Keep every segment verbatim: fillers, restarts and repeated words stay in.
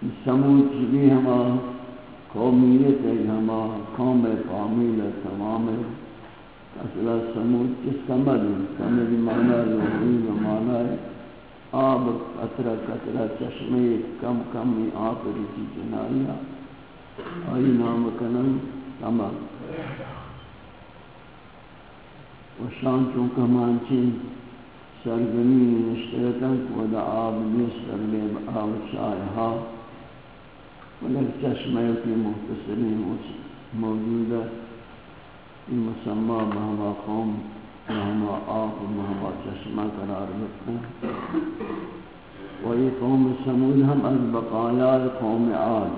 سمود بھی ہما قومیت ہے ہما قوم فامیل تمام اصلا سمود کی سمد سمد معنی یوحید معنی آب قطرہ قطرہ چشمے کم کم آب ریچی جنائیہ آئی نام کنن سمد و شان چونکہ مانچی سرزمین نشترکن و دا آب نیستر لیب آب شائحہ ولک چشمے کی مختصری موجود ہے یہ مسمى بہما قوم بہما آب بہما چشمہ قرار بکتا و یہ قوم سمود ہم از بقایا قوم عاد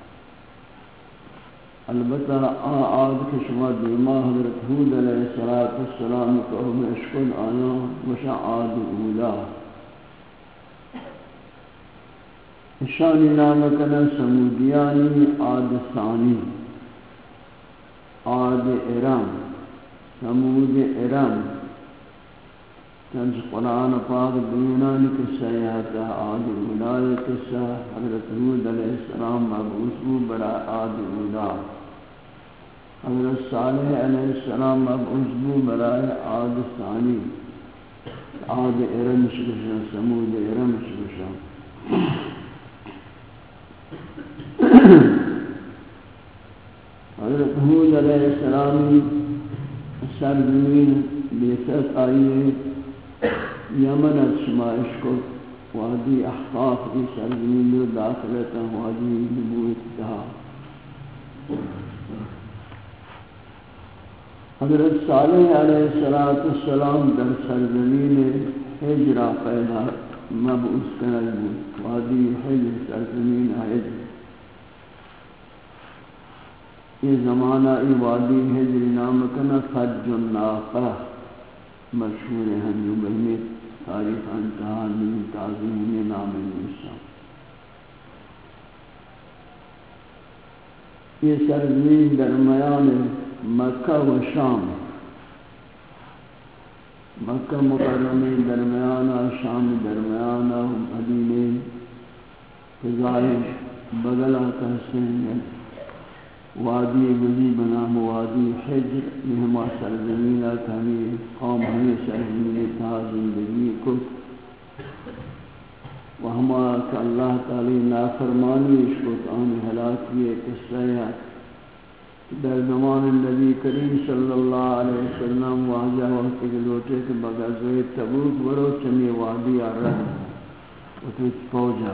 البتہ آد کے شما دیما حضرت حود علیہ السلام قوم اشکل آیا وشا آد اولا اشانی نام کنا سمودیانی آد ثانی آد ارم سمود ارم چنچ قرآن پاک دینانی قصہ یاتا آد اولا قصہ حضرت حود علیہ السلام مبعوث برا آد اولا حضرت صالح علیہ السلام اب عزبو برائے عاد ثانی عاد ارم شکشا سمود ارم شکشا حضرت حود علیہ السلام سرزمین بیست آئیے یمن شمائش کو وادی احقاف کی سرزمین دو داخلتا وادی نبوت تہا حضرت صالح علیہ السلام در سرزمین حجرہ پیدا مبعوث کرل بود وادی حجر سرزمین حجر یہ زمانہ ای وادی حجر نام کنا فج الناقہ مشہور ہے جو بہنی تاریخ انتہا نیم تعظیم نام نیسا یہ سرزمین درمیان مکہ و شام مکہ مکرمہ درمیانہ شام درمیانہ مدینے فضائے بغلہ تحسین وادی وزی بنام وادی حجر مہما سرزمینہ کمی قوم ہمیں سرزمین تھا زندگی کت و ہما کہ اللہ تعالی نافرمانی اشکت آن حلاکی قصہ در زمان نبی کریم صلی اللہ علیہ وسلم واجہ وقت کے لوٹے کہ بغزوہ تبوک برو چمی وادی آرد و تو پوجا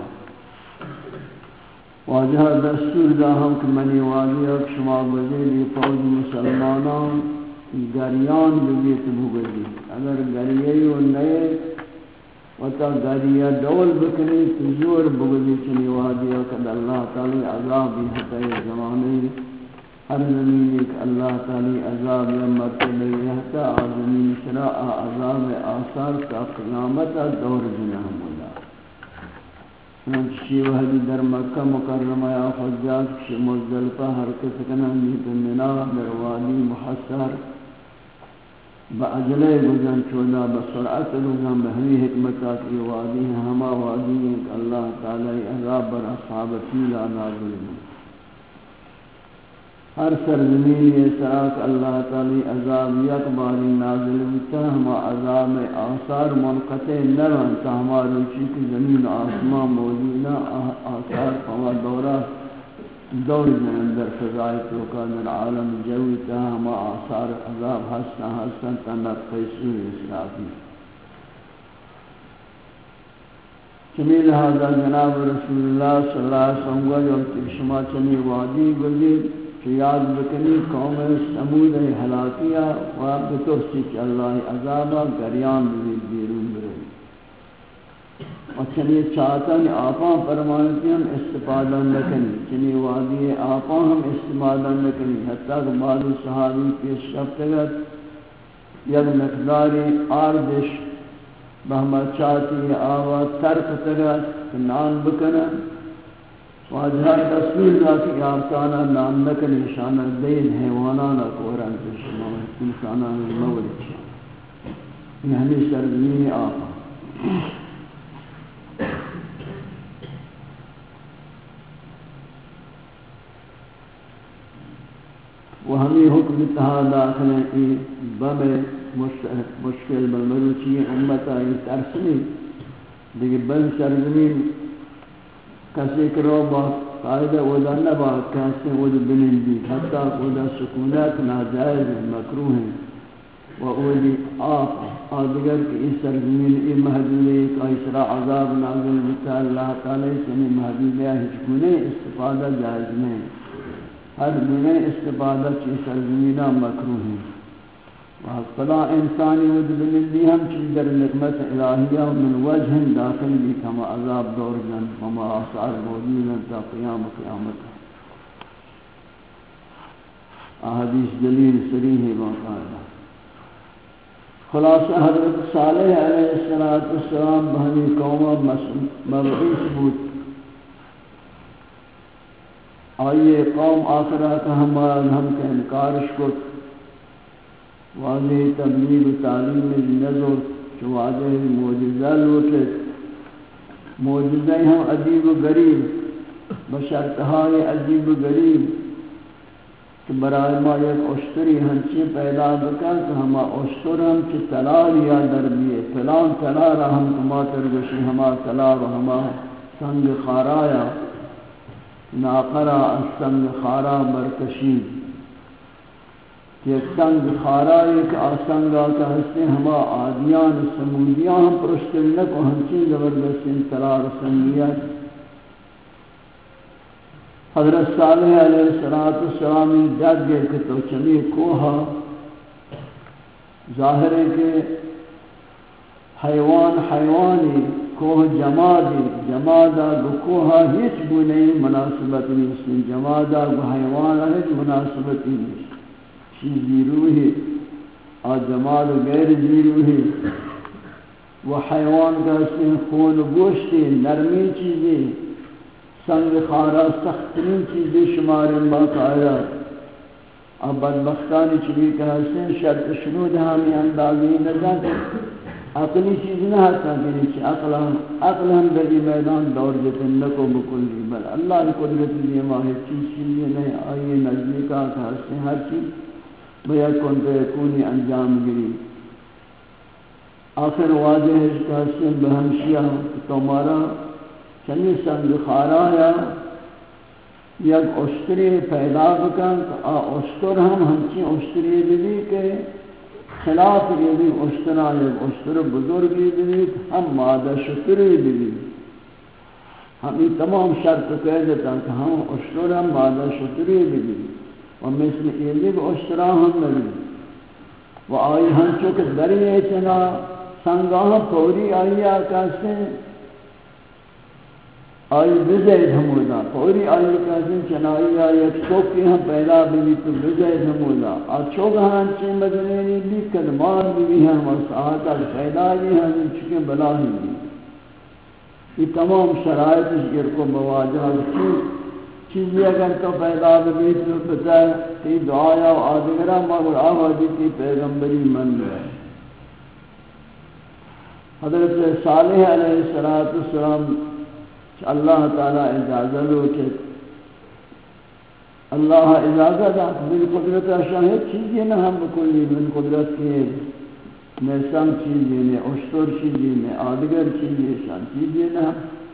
واجہ دستور دا ہم کہ منی وادی اک شما بزیلی فوج مسلمانان گریان بگیت بگلی اگر گریہی و نئے و تا گریہ دول بکنی تو زور بگلی چمی وادی اک اللہ تعالی عذابی حتی زمانی ہر زمین ایک اللہ تعالی عذاب یا مرتبہ یہتا زمین شراء عذاب آثار تا قیامت دور جنہ مولا چنانچہ وحدی در مکہ مکرمہ یا خجاز کشی مزدلفہ حرکت کنن نیت منا در وادی محصر با عجلے گزن چودا بسرعت گزن بہمی حکمتا کی وادی ہما وادی ایک اللہ تعالی عذاب بر اصحاب فیلا نازل بود ہر سرزمین یہ سراک اللہ تعالی عذاب یک باری نازل ہوتا ہما عذاب آثار منقطع نرون تا ہما روچی کی زمین آسمان موجودہ آثار ہما دورہ دور جن در فضائی توقع در عالم جوی تا ہما آثار عذاب حسن حسن تنت قیسور اسرافی چمی لہذا جناب رسول اللہ صلی اللہ علیہ وسلم وجہ شما چمی وادی گزید یاد بکنی قوم سمود ہلاکیہ و بتوسی کہ اللہ عذابہ گریان بزید بیرون برے و چنی چاہتاً آپاں فرمانتی ہم استفادہ نکنی چنی وادی آپاں ہم استفادہ نکنی حتیٰ کہ بعض صحابی پیش شفتگت یک مقداری آردش بہما چاہتی آواز ترک تگت نان بکنن واجہ تصویر ذاتی آرسانا نام نکل نشانہ دین حیوانانا قرآن تشمع انسانانا مورد شان یہ ہمیں سرزمین آقا ہمیں حکم تہا داخل ہیں بم مشکل بالمروچی امت آئی ترسلی دیکھ بل سرزمین کسی کرو با قائدہ اودا نبا کسی اودا بنندی حتی اودا سکونات ناجائز مکروح ہیں و اولی آپ آدگر کہ اس سرزمین ای محدودی ایک ایسرا عذاب نازل بتا اللہ تعالی سنی محدودی ہچکونے استفادہ جائز نہیں ہر گنے استفادہ چی سرزمینہ مکروح ہیں فلا انسانی ود بلندی ہم چیز در نعمت الہیہ من وجہ داخل بھی کما عذاب دور جن وما آثار موجودن تا قیام قیامت احادیث دلیل صریح باقاعدہ خلاصہ حضرت صالح علیہ السلام بہنی قوم مبعوث بود آئیے قوم آخرات ہمارا ہم کا انکارش کو واضح تبلیغ و تعلیم نظر جو واضح معجزہ لوٹت معجزہ ہم عجیب و غریب بشرطہائے عجیب و غریب کہ برای ما یک اشتری ہنچی پیدا بکن کہ ہما اشتر ہم چی تلال یا دربیے فلان تلال ہم کما ترگشی ہما تلال ہما سنگ خارایا ناقرا سنگ خارا برکشید کہ سنگ خارا ایک آسنگا کا ہستے ہما آدیان سمودیان ہم پرشتر نکو ہنچی زبردستین تلال سنگیت حضرت صالح علیہ السلام جد گئے کہ تو چمی کوہا ظاہر ہے کہ حیوان حیوانی کوہ جمادی جمادا گو کوہا ہیچ بو نہیں مناسبت نہیں اس میں جمادا گو حیوان ہے مناسبت نہیں چیزی روحی اور جماد غیر جی روحی وہ حیوان کا اس میں خون گوشتی نرمی چیزیں سنگ خارا سخترین چیزیں شمار باقاعدہ اب بدبختانی چلی کہ حسین شرط شنود ہمیں اندازی نظر عقلی چیز نہ ہستا کہ چی عقل ہم بلی میدان دور جتن نکو بکلی بل اللہ کی قدرت لیے ماہی چیز چیزیں نہیں آئیے نزدیکا کہ حسین ہر چیز بیا کن پہ کونی انجام گری آخر واضح ہے کہ حسین بہمشیہ تمہارا چنی سنگ خارا یا یک اشتری پیدا بکن آ اشتر ہم ہمچی اشتری بھی کہ خلاف یہ بھی اشترا یک اشتر بزرگی بھی ہم مادہ شتری بھی ہم یہ تمام شرط کہہ دیتا کہ ہم اشتر ہم مادہ شتری بھی و مثل یہ بھی اشترا ہم نہیں و آئی ہم چکہ دریئے چنا سنگاہ پوری آئی آکاستے آئی بزید ہمودا پوری آئی کہتے چنائی آئی ایک چوکی ہم پہلا بھی تو بزید ہمودا اور چوک ہم چی مدنینی بھی کلمان بھی ہم اور ساعتا پیدا بھی ہم چکے بلا ہی بھی یہ تمام شرائط اس گر کو مواجہ چیزی اگر تو پیدا بھی تو بتائے کہ دعایا و آدھگرہ مگر آوازی کی پیغمبری من ہے حضرت صالح علیہ السلام اللہ تعالی اجازت لو کہ اللہ اجازت دا من قدرت شاہد چیزیں نہ ہم بکلی من قدرت کے میں سنگ چیزیں میں اشتر چیزیں میں آدگر چیزیں شان چیزیں نہ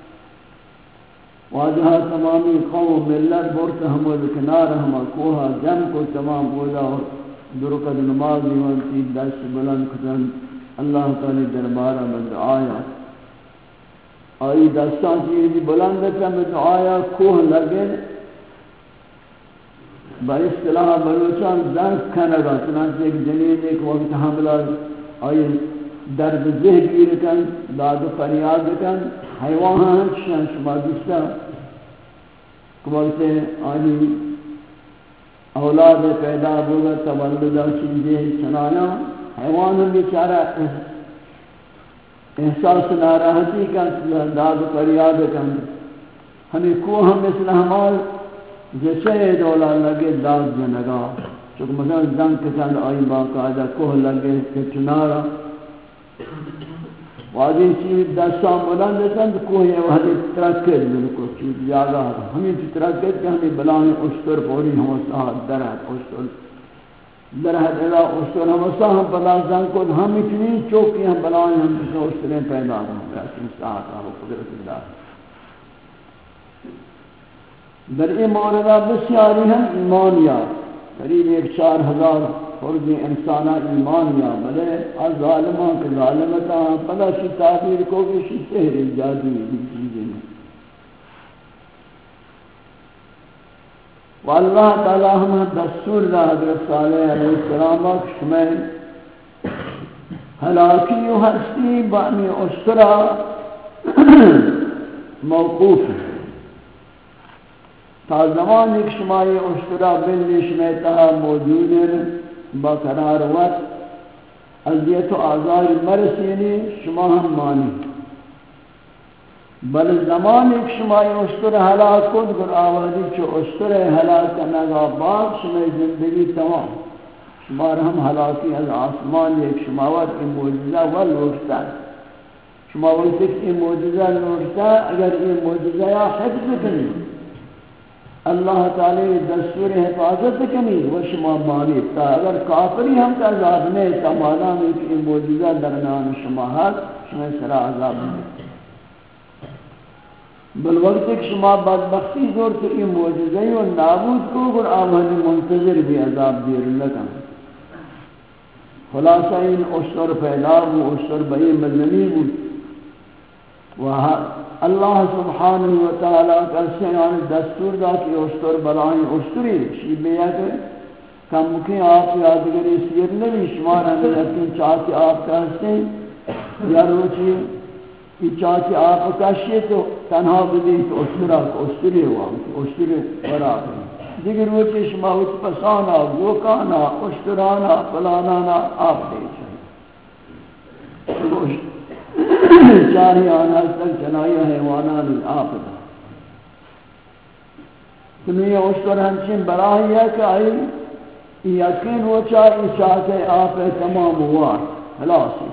واجہا تمامی قوم ملت برت ہمود کنار ہما کوہا جم کو تمام بولا درقد نماز دیوانتی دست بلند کتن اللہ تعالی دربارہ میں آیا آئی دستان چیزی بلند کا میں دعایا کوہ لگے با اصطلاح بلوچان زنگ کنگا چنانچہ ایک جنین ایک وقت حملہ آئی درد ذہ گیر کن داد و فریاد کن حیوان ہاں شان شما دستا وقت آئی اولاد پیدا ہوگا تولدہ چیزیں چنایا حیوان ہم بیچارہ احساس ناراحتی کا داد و فریاد کن ہمیں کو ہم مثل ہمال جیسے دولا لگے داد جنگا چونکہ مثلا زنگ کسان آئی باقاعدہ کوہ لگے کہ چنارا واضح چیز دستان بلند دیتا تو کوہ یہ وحدی ترکت ملکو چیز جاگا ہمیں چی ترکت کہ ہمیں بلانی اشتر پوری ہم ساتھ درہت اشتر در حد ادا اشتر ہمسا ہم پدا زن کو ہم اتنی چوکی ہم بلائیں ہم کسی اشتریں پیدا ہوں کسی ساعت آب قدرت اللہ در این موردہ بسیاری ہم ایمانیات قریب ایک چار ہزار فرد انسانہ ایمانیہ بلے از ظالمان کے ظالمتا پدا شی تعبیر کو بھی شی سحر جادوی بھی چیزیں ہیں واللہ تعالی ہم دستور دا حضرت صالح علیہ السلام شمیں ہلاکی و ہستی بانی اشترا موقوف ہے تا زمان ایک شمائی اشترا بلی شمیتها موجود با قرار وقت اذیت و آزار مرسینی شما ہم مانی بل زمان ایک شمائی اشترا حلاک کن گر آوازی چو اشترا حلاک کنگا بعد شمائی زندگی تمام شمار ہم حلاکی از آسمان ایک شماوت این موجزہ والوشتا شماوت ایک این موجزہ لوشتا اگر این موجزہ یا حفظ کنی اللہ تعالی دستور حفاظت کنی و شما مانی تا اگر کافری ہم کا عذاب میں تمانا میں کہ موجزہ درمیان شما حد شما سرا عذاب میں بل وقت ایک شما بدبختی زور تو یہ موجزہ و نابود کو گر آوانی منتظر بھی عذاب دیر لکن خلاصہ ان اشتر پیدا و اشتر بئی مدنی بود و اللہ سبحانہ وتعالی کا سیان دستور دا کہ اشتر بلائیں اشتری شیبیہ کے کم مکیں آپ یادگری سیر نبی شمار ہمیں لیکن چاہتے آپ کا ہستے یا روچی یہ چاہتے آپ کشی تو تنہا بدی تو اشترا اشتری ہوا اشتری برا دیگر روچی شما وچ پسانا گوکانا اشترانا پلانانا آپ دے چاہیے چاہی آنا تک چنائی حیوانان آپدا تمہیں اشتر ہمچین براہی ہے کہ آئی یقین ہو چاہی چاہتے آپ تمام ہوا خلاصی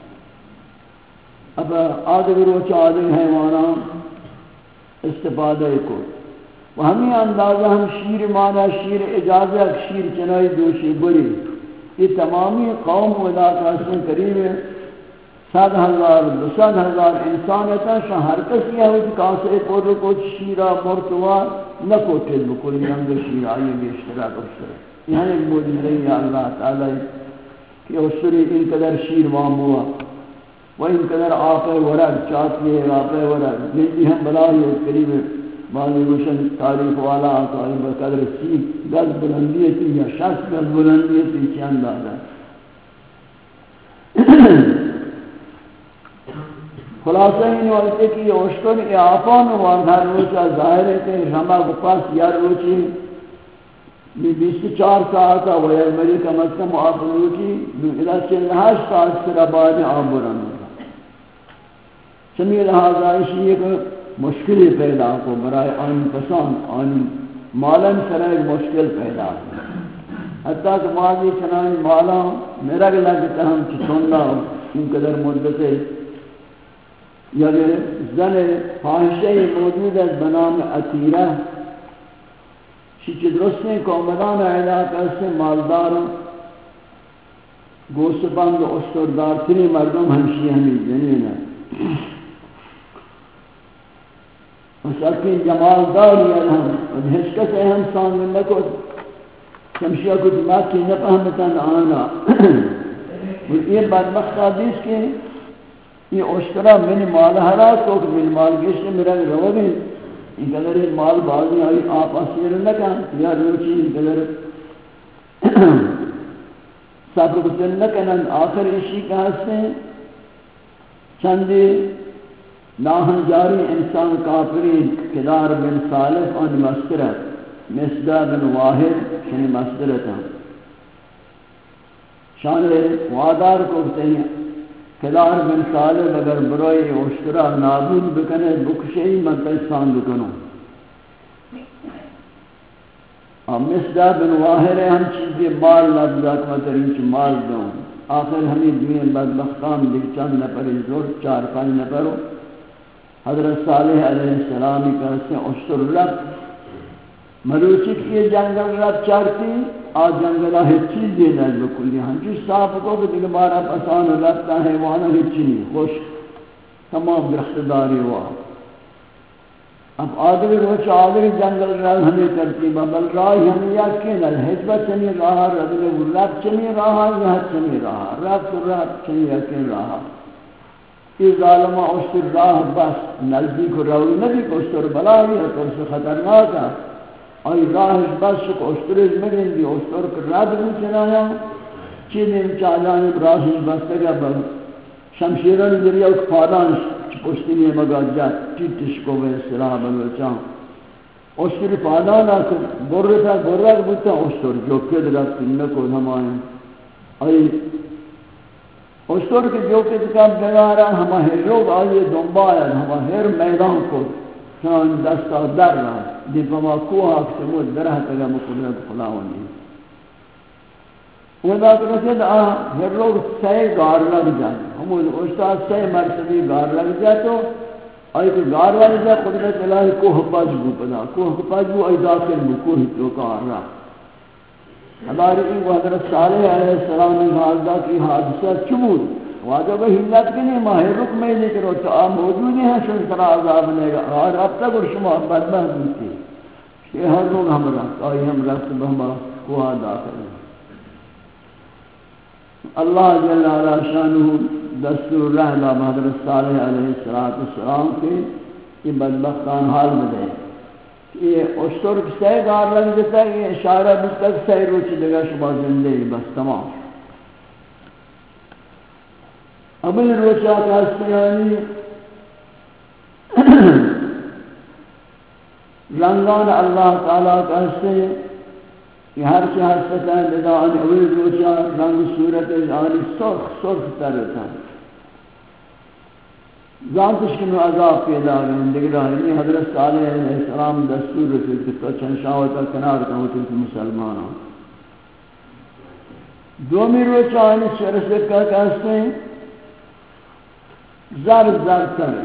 اب آدھگر و چاہتے حیوانان استفادہ کو و ہمیں اندازہ ہم شیر مانا شیر اجازہ شیر چنائی دوشی بری یہ تمامی قوم ودا کاسن قریب ہے سات ہزار دو سات ہزار انسانیتا شاہ ہر کسی ہے کہ کاسے پودے کو شیرہ مرتوہ نہ کوٹل بکلی ہمیں شیرہ آئیے بھی اشتراک اشتراک یہاں ایک موجود رہی ہے اللہ تعالی کہ اشتری ان قدر شیر وام ہوا و ان قدر آپ ورد چاہتی ہے آپ ورد جنگی ہم بلائی ہے قریب بعضی روشن تاریخ والا آتا ہے بقدر سی گز بلندی تھی یا شخص گز بلندی تھی چند آدھا خلاصہ این وقت کی اشتر اعافان واندھر روچہ ظاہر ہے کہ ہمہ کو پاس یا روچی بیس چار ساعت و یا مری کم از کم آپ روچی الہ چلہاش ساعت سر آباد آبورن چمی لہذا اسی ایک مشکلی پیدا کو برای آن پسان آن مالن سرائے مشکل پیدا حتیٰ کہ ماضی چنانی مالا میرا گلا کہتا ہم چسوندہ ان قدر مدت یا زن فاحشہ موجود ہے بنام عطیرہ چیچ درستیں کومدان علاقہ سے مالدار گوشت بند و اشتردار تری مردم ہمشی ہمیں جنین ہے اس اکی جمالدار یا ہم حشکت اہم سانگ لکو سمشیہ کو دماغ کی نپہمتن آنا یہ بدبخت حدیث کے یہ اشترا من مال حرات تو کہ من مال گشت میرا رو بھی ان قدر مال بازی آئی آپ اسیر نکا یا روچی ان قدر صبر بسر نکنن آخر اشی کا حصے چندی ناہن جاری انسان کافری کدار بن صالح ان مسترت مصدہ بن واحد شنی مصدرت شان وادار کو کہتے ہیں کدار بن صالح اگر برای اشترا نابود بکنے بکشی من پیسان بکنوں اور مصدہ بن واحد ہے ہم چیزیں مال لفظات مطرین چی مال دوں آخر ہمیں دوئیں بدبختان دیکھ چند نپری زور چار پانچ نپرو حضرت صالح علیہ السلامی کا سے اشتر رب مروچی کی جنگل رب چارتی آ جنگلہ ہے چیز دے دل بکلی ہاں جس صاحب کو کہ دیکھ بارا پسان لگتا ہے وہاں ہچی نہیں خوش تمام درختداری ہوا اب آدھر روچ آدھر جنگل راہ ہمیں ترتیبہ بل راہ ہمیں یقین ہے حجبت چنی راہ رب رب چنی راہ یہ چنی راہ رب تو رب چنی یقین راہ یہ ظالمہ اشتر راہ بس نزدیک روی نبی کو اشتر بلائی ہے تو اس سے خطرناک ہے اور راہش بس کو اشترش مگن دی اشتر کر رب بھی چنایا چیزیں چاہجانی راہش بس تگا بل شمشیران ذریعہ ایک پادان پشتی نہیں مگا جات ٹیٹش کو بے سلاح بلو چاہوں اشتر پادان آکر برتا برتا بتا اشتر جو کد رکھتی نکو ہمائیں آئی اشتر کے جو کد کب بگارا ہما ہر لوگ آئیے دنبایا ہما ہر میدان کو شان دستا در رہا دی پما کوہا کسمود درہ تگا مقدرت خلاونی وہ بات رسید آہ ہر لوگ سی گار لگ جائیں ہم استاد سی مرتبی گار لگ جائے تو آئی کہ گار لگ جائے قدرت الہی کوہ پاجبو پدا کوہ پاجبو آئی داخل بو کوہ توکا آرہا ہماری این حضرت صالح علیہ السلام نے حاضرہ کی حادثہ چمود واجہ بھئی ہلت کے نہیں ماہر رک میں نہیں کرو تو آپ موجود ہیں شن سرا عذاب نے گا اور اب تک اور شما بدبہ دیتی یہ ہر لوگ ہم رکھت آئی ہم رکھت بہما کوہ داخل ہیں اللہ جل علا شانہ دستور رہلا حضرت صالح علیہ السلام کے یہ بدبختان حال میں دے یہ اشتر سے گار لگ دیتا ہے یہ اشارہ بس تک سے روچی لگا شما زندگی بس تمام ابل روچا کا استیانی رنگان اللہ تعالیٰ کا استیانی یہ ہر سے ہر ستاں بدان اوی روچا رنگ صورت آنی سرخ سرخ تر رہتا ہے ذاتش کنو عذاب پیدا گئے دیکھ رہا ہے حضرت صالح علیہ السلام دستور رسول کہ تو چند شاوتا کنار کا ہوتے تھے مسلمانوں دومی روچا آنی سرسکہ کہتے ہیں زر زر تر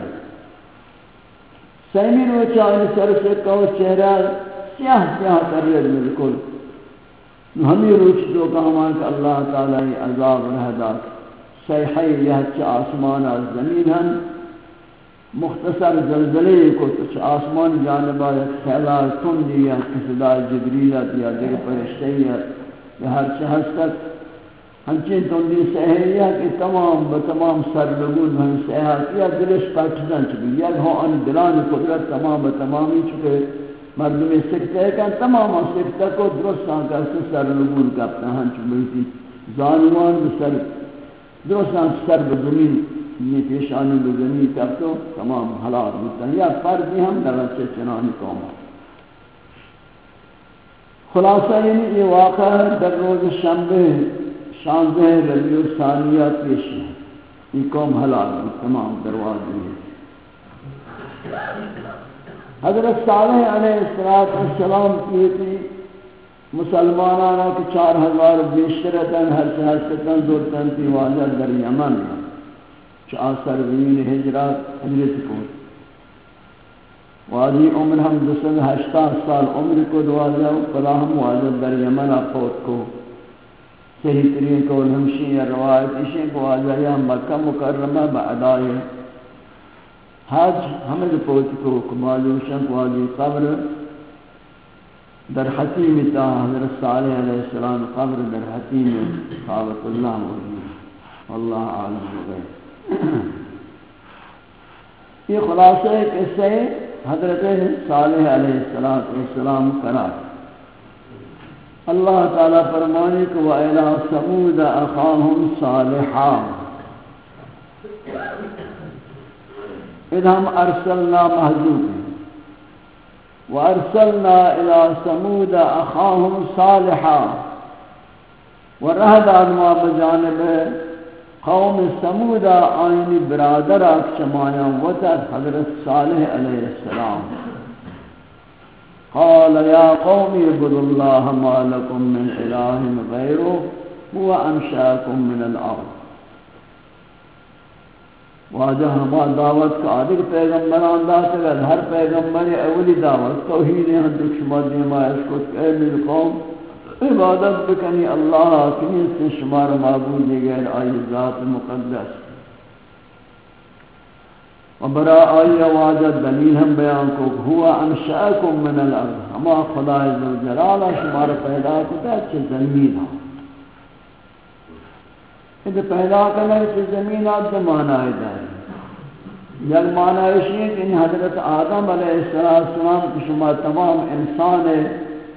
سیمی روچا آنی سرسکہ و چہرہ سیاہ سیاہ تر رہے بالکل ہمیں روچ دو کہ ہمارے اللہ تعالی عذاب رہ داد سیحی یہ آسمان از زمین ہن مختصر زلزلے کو تو آسمان جانبا یک سیلہ تندی یا صدا جبریلت یا دیکھ پرشتیت یا ہر چہز تک ہنچین تندی سیحی ہے کہ تمام بتمام سر لگود ہم سیحات یا دلش پرٹزن چکی یک ہاں ان دلان قدرت تمام بتمامی چکے مردم سکتے ہیں کہ تمام سکتے کو درست آنکہ سے سر لگون کرتا ہے ہنچ ملتی زانوان بسر درست آنکہ سر بزمین یہ پیشانی بزمین کرتا تمام حالات ہوتا ہے یا فردی ہم درچے چنانی قوم خلاصہ یعنی یہ واقعہ ہے در روز شنبہ شانزہ ربیع الثانیہ پیش ہے یہ قوم حالات تمام دروازے ہیں حضرت صالح علیہ السلام کی تھی مسلمانانا کہ چار ہزار بیشترتاً ہر سے ہستتاً زورتاً تھی واجہ در یمن چاہ سرزمین ہجرات حضرت کو واجی عمر ہم دو سو ہشتاد سال عمر کو دواجہ فلاہم واجہ در یمن اپوت کو صحیح ترین کو ہمشی یا روایت اشیں کو واجہ یا مکہ مکرمہ بعدائے حج حمد پوت کو کمالوشن کو آجی قبر در حتیم تا حضرت صالح علیہ السلام قبر در حتیم قابط اللہ موجود واللہ عالم وغیر یہ خلاصہ ہے کہ سے حضرت صالح علیہ السلام قرار اللہ تعالیٰ فرمانے کہ وَإِلَىٰ ثَمُودَ أَخَاهُمْ صَالِحًا اذا ہم ارسلنا محذوب وارسلنا الى ثمود اخاهم صالحا ورهد عنوا بجانب قوم ثمود آئین برادر اکشمایا وطد حضرت صالح علیہ السلام قال يا قوم اعبدوا الله ما لكم من اله غيره هو انشاكم من الارض واجہ ہما دعوت کا آدھر پیغمبران داتا ہے ہر پیغمبر اولی دعوت توحید ہے دکھ شما دیما اس کو اے میل قوم عبادت بکنی اللہ کی سے شمار معبود غیر آئی ذات مقدس و برا آئی واجد دلیل ہم بیان کو ہوا انشاءکم من الارض ہما خدا عزوجلال شمار پیدا کتا اچھے زمین ہوں یہ پیدا کرنے سے زمینات دو معنی داری یک معنی ہے کہ حضرت آدم علیہ السلام کی شما تمام انسان ہے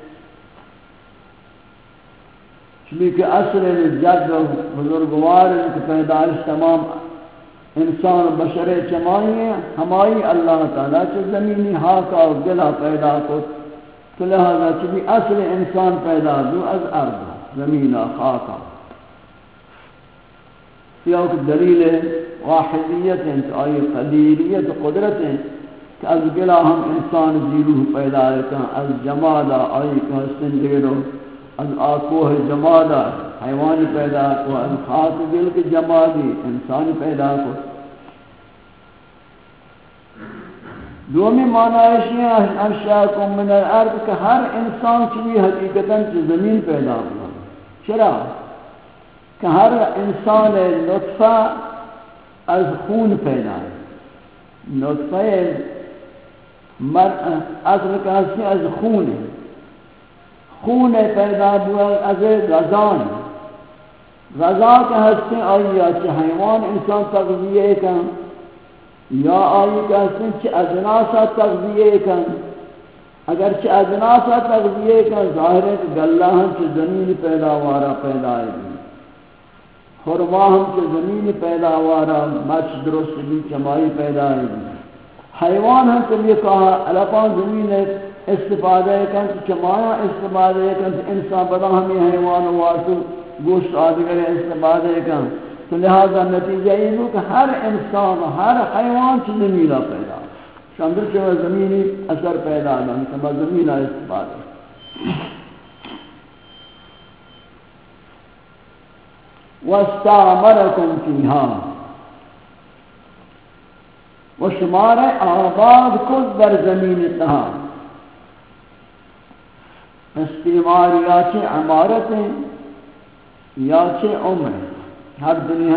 چونکہ اصل جد و بزرگوار کی پیدائش تمام انسان و بشر چمائی ہیں ہمائی اللہ تعالیٰ چو زمینی حاکہ و گلہ پیدا کو تو لہذا چونکہ اصل انسان پیدا دو از ارض زمینہ خاکہ یہ ایک دلیل واحدیت ہے تو آئی قدیریت قدرت ہے کہ از گلہ ہم انسان زیروح پیدا ہے از جمادا آئی کہ حسن دیرو از آکوہ جمادا حیوانی پیدا کو از خاک گل کے جمادی انسانی پیدا کو دومی معنی ہے انشاءکم من الارض کہ ہر انسان چلی حقیقتاً چی زمین پیدا ہوا چرا کہ ہر انسان نطفہ از خون پیدا ہے نطفہ اصل کہاستی از خون ہے خون پیدا ہوا از غذان غذا کے ہستے آئی یا چھ حیوان انسان تغذیہ کن یا آئی کہ ہستے چھ اجناسا تغذیہ کن اگر چھ اجناسا تغذیہ کن ظاہر ہے کہ گلہ ہم چھ زمین پیداوارا پیدا ہے خرما ہم چھ زمین پیداوارا مچ درست بھی چمائی پیدا ہے حیوان ہم چھ یہ کہا الپان زمین استفادہ کن چمایا استفادہ کن انسان بدا ہمیں حیوان وارسو گوشت آدگر استفادہ کن تو لہذا نتیجہ یہ ہو کہ ہر انسان ہر حیوان چھ زمینہ پیدا شاندر چھ زمینی اثر پیدا ہے چھ زمینہ استفادہ وَاسْتَعْمَرَكُمْ فِيهَا و شمار آباد کد در زمین تہا استعمار یا چھ عمارتیں یا چھ عمر ہر دنیا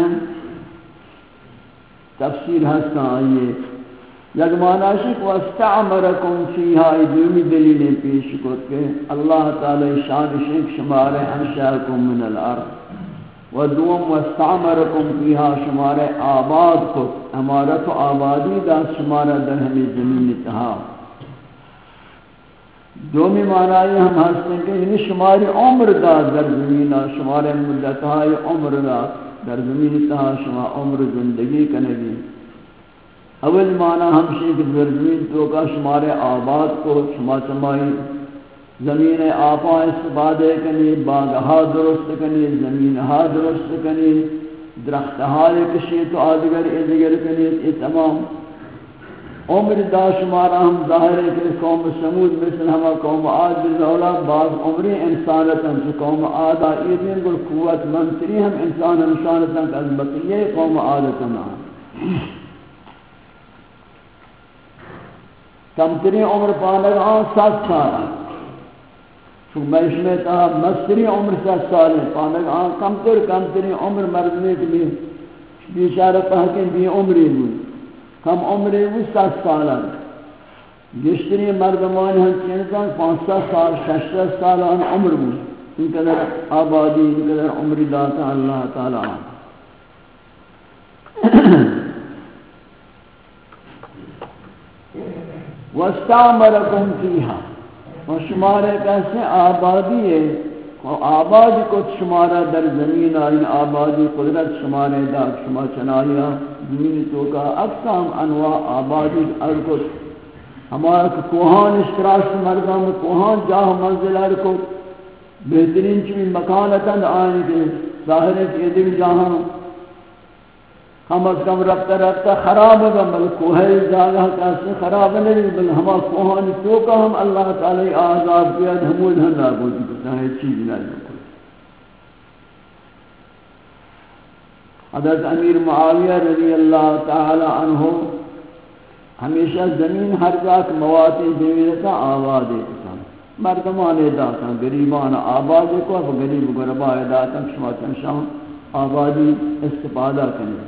تفسیر ہستا آئیے یجمانا شک واستعمرکم فیہا دومی دلیلیں پیش کت کے اللہ تعالی شان شک شمار انشاءکم من الارض و دوم واستعمرکم فیہا شمار آباد کت امارت و آبادی دا شمار در ہمیں زمین تہا دومی معنی ہم ہستے کہ یعنی شمار عمر دا در زمین شمار مدتهای عمر دا در زمین تہا شما عمر زندگی کنگی اول معنی ہم شیخ در زمین تو کا شمار آباد کو شما چمائی زمین آپا استفادہ کنی باغہا درست کنی زمینہا درست کنی درختہا کشی تو آدگر ادگر کنی یہ تمام عمر دا شمارا ہم ظاہر ہے کہ قوم سمود مثل ہما قوم عاد بزولا بعض عمری انسانتا جو قوم عاد آئیدین گل قوت منتری ہم انسان انسانتا کہ از بقیہ قوم عادتا نا کمتری عمر پانک آن سات سال چون میں اس میں تا مستری عمر سات سال ہے پانک آن کمتر کمتری عمر مردنے کے لیے بیچارہ پہکیں بھی عمری ہوئی کم عمری وہ سات سال ہے گشتری مردمان ہم چینتاں پانچ سال شش سال آن عمر ہوئی ان قدر آبادی ان قدر عمری داتا اللہ تعالی واستعمرکم فیہا و شمارے کیسے آبادی ہے و آبادی کو شمارہ در زمین آئین آبادی قدرت شمارے دا شما چنائیا زمین تو کا اقسام انواع آبادی ارکت ہمارا کوہان اشتراش مردم کوہان جاہ منزل ارکت بہترین چوی مکانتا آئین کے ظاہر ہے کہ دل جاہاں ہم از کم رفتہ رفتہ خراب ہے بل کوہی جاگہ کیسے خراب نہیں بل ہما کوہانی تو کا ہم اللہ تعالی آزاد کیا ہمود ہم نابود کرتا ہے چیز نہیں کرتا حضرت امیر معاویہ رضی اللہ تعالی عنہ ہمیشہ زمین ہر جاک مواتی دیویتا آواز دیتا مردمان داتا غریبان آباد کو اب غریب غربا داتا شما چنشان آبادی استفادہ کریں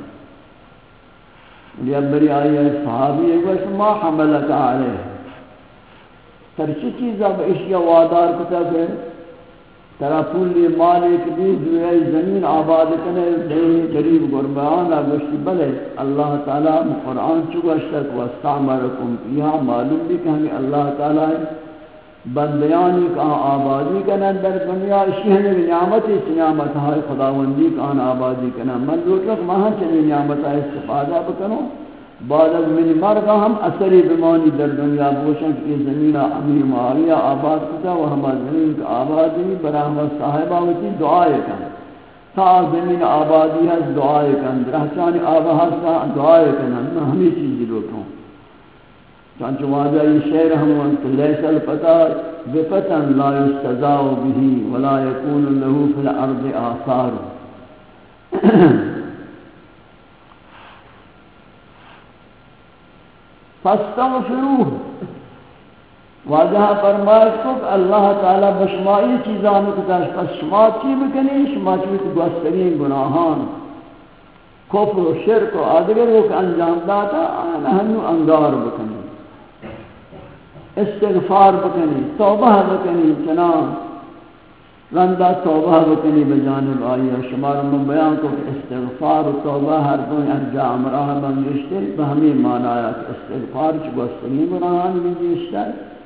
لیبری آئی ہے صحابی ہے کہ ما حملت علیہ ترچی چیز اب اشیاء وادار کتا کہ ترا پولی مالک بھی دوئی زمین آباد کنے دہی غریب غربان آگوشتی بلے اللہ تعالیٰ قرآن چگوشتک واستعمرکم یہاں معلوم بھی کہ ہمیں اللہ تعالیٰ بندیانی کا آبادی کنا در دنیا اشیاء نعمت اس نعمت ہے خداوندی کا آن آبادی کنا من لوٹک مہاں چلی نعمت ہے استفادہ بکنو بعد از من مرگا ہم اثری بمانی در دنیا بوشن کہ یہ زمین امیر معاویہ آباد کتا و ہما زمین کا آبادی براہم صاحبہ ہوتی دعائے کن تا زمین آبادی ہے دعائے کن درہچانی آبہ ہے دعائے کن ہمیں چیزی لوٹوں چانچہ واجہ یہ شعر ہم وانت لیس الفتح بفتن لا يستزاو به ولا يكون له في الارض آثار فاستغفروه واجہ فرمائش کو کہ اللہ تعالی بشمائی چیزان کو پس شما چی بکنی شما چی گوسترین گناہان کفر و شرک و آدگر کو انجام داتا آنا ہنو انگار بکنی استغفار بکنی توبہ بکنی چنان رندہ توبہ بکنی بجانب آئیہ شمار من بیان کو کہ استغفار و توبہ ہر دون ارجاء امراہ بنگشتے بہمی معنی آیا کہ استغفار چکو استغنی گناہان بنگشتا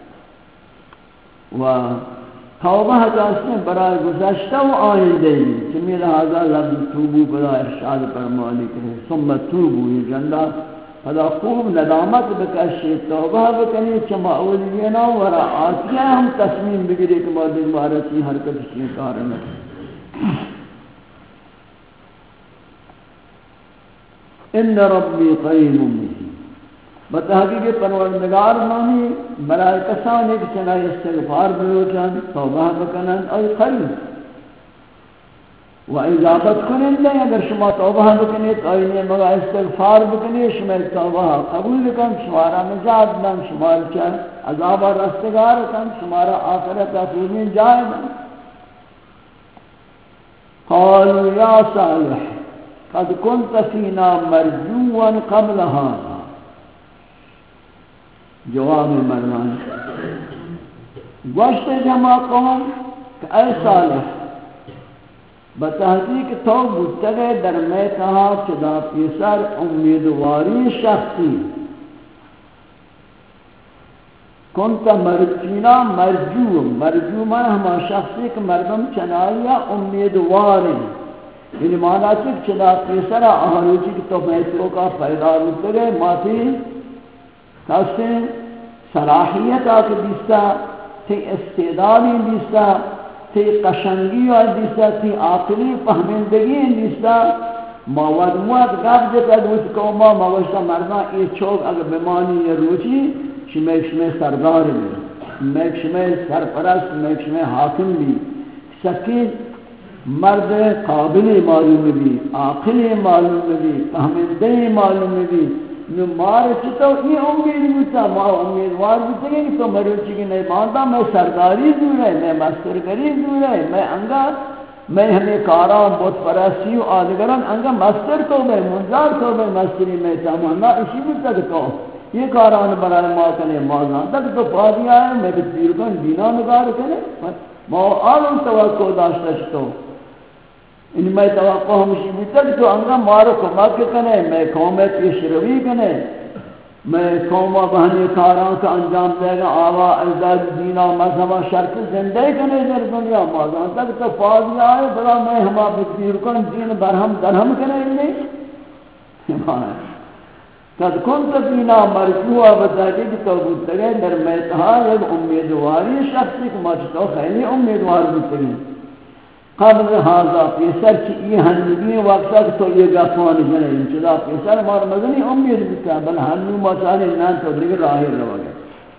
و توبہ کاسنے برای گزشتہ و آئندے چمی لہذا لفظ توبو بلا ارشاد پر مالی کرے ثم توبو یہ جندہ فلا خوب ندامت بکشی توبہ بکنی چما اولینا ورا آتیاں ہم تصمیم بگیرے کہ مادر مارسی حرکت کی کارن ان ربی قریب مجید بتحقیق پروردگار مانی برای کسانی کہ چنائی استغفار بلوچن توبہ بکنن اور قریب و اجابت کنن لیں اگر شما توبہ بکنی تو آئینی مگا استغفار بکنی شما توبہ قبول کن شمارا نجات دن شمار چاہ عذاب رستگار کن شمارا آخرت افرین جائے دن قالوا یا صالح قد كنت فينا مرجوا قبل هذا جواب مرمان گوشت جمع قوم کہ اے صالح بتحقیق تو بودتگے در میں کہا چدا پیسر امیدواری شخصی کنتا مرجینا مرجو مرجو من ہما شخصی کہ مردم چنائیا امیدواری یعنی مانا چک چدا پیسر آہروچی کہ تو میتروں کا پیدا بودتگے ماتی کسی صلاحیت آکے دیستا تی استعدادی دیستا تی قشنگی و دیستا تی عاقلی فهمندگی دیستا مواد گفت جتا دوست کوما موشتا مردان ای چوک اگر بمانی یا روچی شمیک شمی سردار بھی میک شمی سرپرست میک شمی حاکم بھی سکی مرد قابل معلوم بھی عاقل معلوم بھی فهمندگی معلوم بھی نو مار چتو یہ امید بوتا ما امیدوار بوتا کہ تو مروچی کی نہیں مانتا میں سرداری دور ہے میں مسترگری دور ہے میں انگا میں ہمیں کاران بہت پرستی و آدگران انگا مستر تو میں منظار تو میں مستری میں تمانا اسی بوتا کہ تو یہ کاران برای ما کنے مازان تک تو پادی آئے میں بسیر کن دینا نگار کنے ما آلن توقع داشتا چھتو ان میں توقع ہمشی بیتا کہ تو انگا مارو کمک کنے میں قومت پیش روی کنے میں قومہ بہنی کاران کا انجام دے گا آوا اعزاز دینا مذہبہ شرط زندہ کنے در دنیا مازان تک تو فاضی آئے بلا میں ہما بکتیر کن دین برہم درہم کنے نہیں قد کنت فینا مرجوع بتاکی کہ تو بودتگے در میتہا ایک امیدواری شخصی کہ مجھتو خیلی امیدوار بودتگے قبل حاضر پیسر چی یہ ہنگی وقتا کہ تو یہ گفوانی جنے انچلا پیسر مار مدنی امید بکتا بل ہنو مچانے نان تو دیگر راہی رو گئے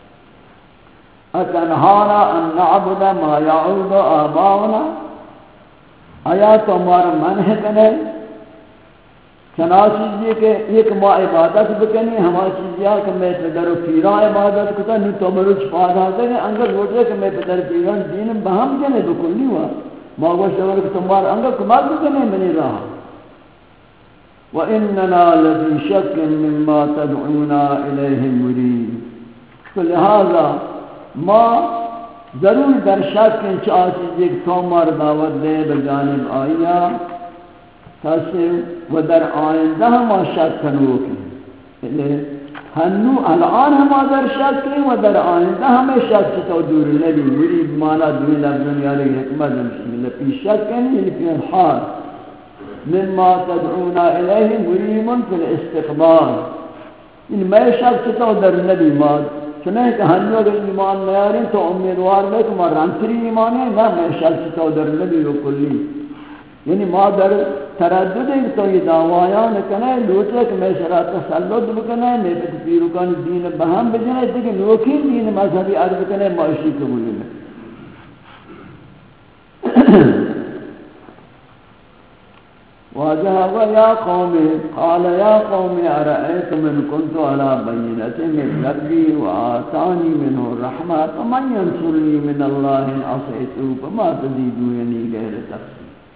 اتنہانا ان نعبد ما یعود آباؤنا آیا تو مار منح کنے چنا چیز یہ کہ ایک ما عبادت بکنی ہما چیز یہ کہ میں پدر و پیران عبادت کتا نہیں تو مروچ پاد آتا ہے انگر روچے کہ میں پدر پیران دین بہم جنے بکلی ہوا ما گوشت اگر کہ تمہار انگر کمال بکنے منی رہا وَإِنَّنَا لَفِي شَكٍّ مِّمَّا تَدْعُونَا إِلَيْهِ مُرِيبٍ تو لہذا ما ضرور در شک ان چاہ چیزیں کہ تمہار دعوت دے بجانب آئیا تاسے و در آئندہ ہما شک کنو کی ہنو الان ہما در شک کی و در آئندہ ہمیں شک چتا دور نبی مرید مانا دوی لفظن یاری حکمت لفی شک کنی لفی الحال مما تدعونا الیہ مریم فی الاستقبال ان میں شک چتا در نبی ماد چنہیں کہ ہنو اگر ایمان نیاریں تو امیدوار میں کہ رنتری ایمان ہے نا میں شک چتا در نبی و کلی یعنی ما در تردد ہے تو یہ دعوایان کنے لوٹے کہ میں شرع تسلط بکنے میں پیروکان دین بہم بجنے لیکن لوکین دین مذہبی عرض کنے معاشی قبولی میں واجہ و یا قوم قال یا قوم ارأیتم ان کنت علی بینت من ربی و آتانی منہ الرحمہ فمن ینصرنی من اللہ ان عصیتو فما تزیدونی غیر تفسیر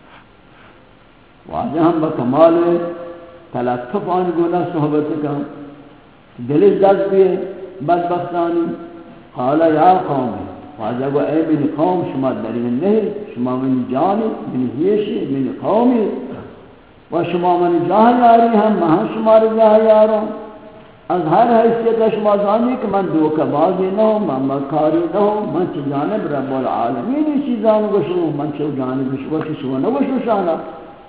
واجہ ہم بکمال تلطف آن گناہ صحبت کا دلش دست بھی بدبختانی قال یا قوم واجہ کو اے من قوم شما درین نہیں شما من جانی من ہیشی من قومی و شما من جاہ یاری ہم مہاں شما رجاہ یاروں از ہر حیثیت شما زانی کہ من دوکہ بازی نہ ہوں من مکاری نہ ہوں من چی جانب رب العالمین چیزان گوشو من چی جانب شما چی شما نگوشو شانا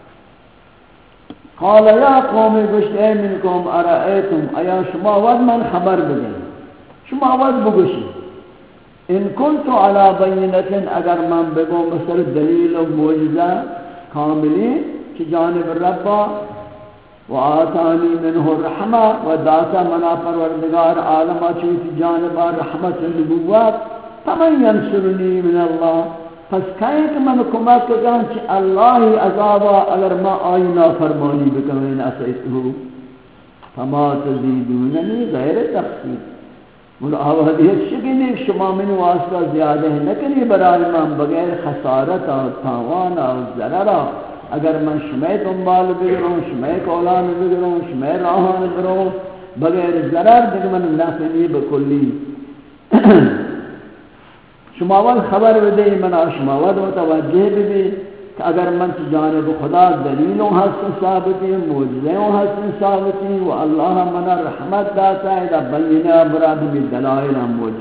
قال یا قوم گوشت اے من قوم ارائیتم ایا شما ود من خبر بدیں شما ود بگوشی ان کنت علی بینت اگر من بگو مثل دلیل و معجزہ کاملی کی جانب ربا و آتانی منہ الرحمہ و داتا منا پروردگار عالمہ چوتی جانب رحمت نبوات فمن ینصرنی من اللہ پس کہیں کہ من کمک کن چی اللہ عذابا اگر ما آئینا فرمانی بکنین اسیتہو فما تزیدوننی غیر تخصیب ملو آوہدیت شکنی شما من واسطہ زیادہ نکنی برای من بغیر خسارتا تاوانا ضررا اگر من شمی دنبال بگروں شمی کولان بگروں شمی راہان بروں بغیر ضرر دیکھ من نفنی بکلی شماوال خبر بدے منا شماوال متوجہ بھی کہ اگر من کی جانب خدا دلیلوں حسن ثابتی موجزوں حسن ثابتی و اللہ منا رحمت داتا ہے دا بلنا مراد بھی دلائل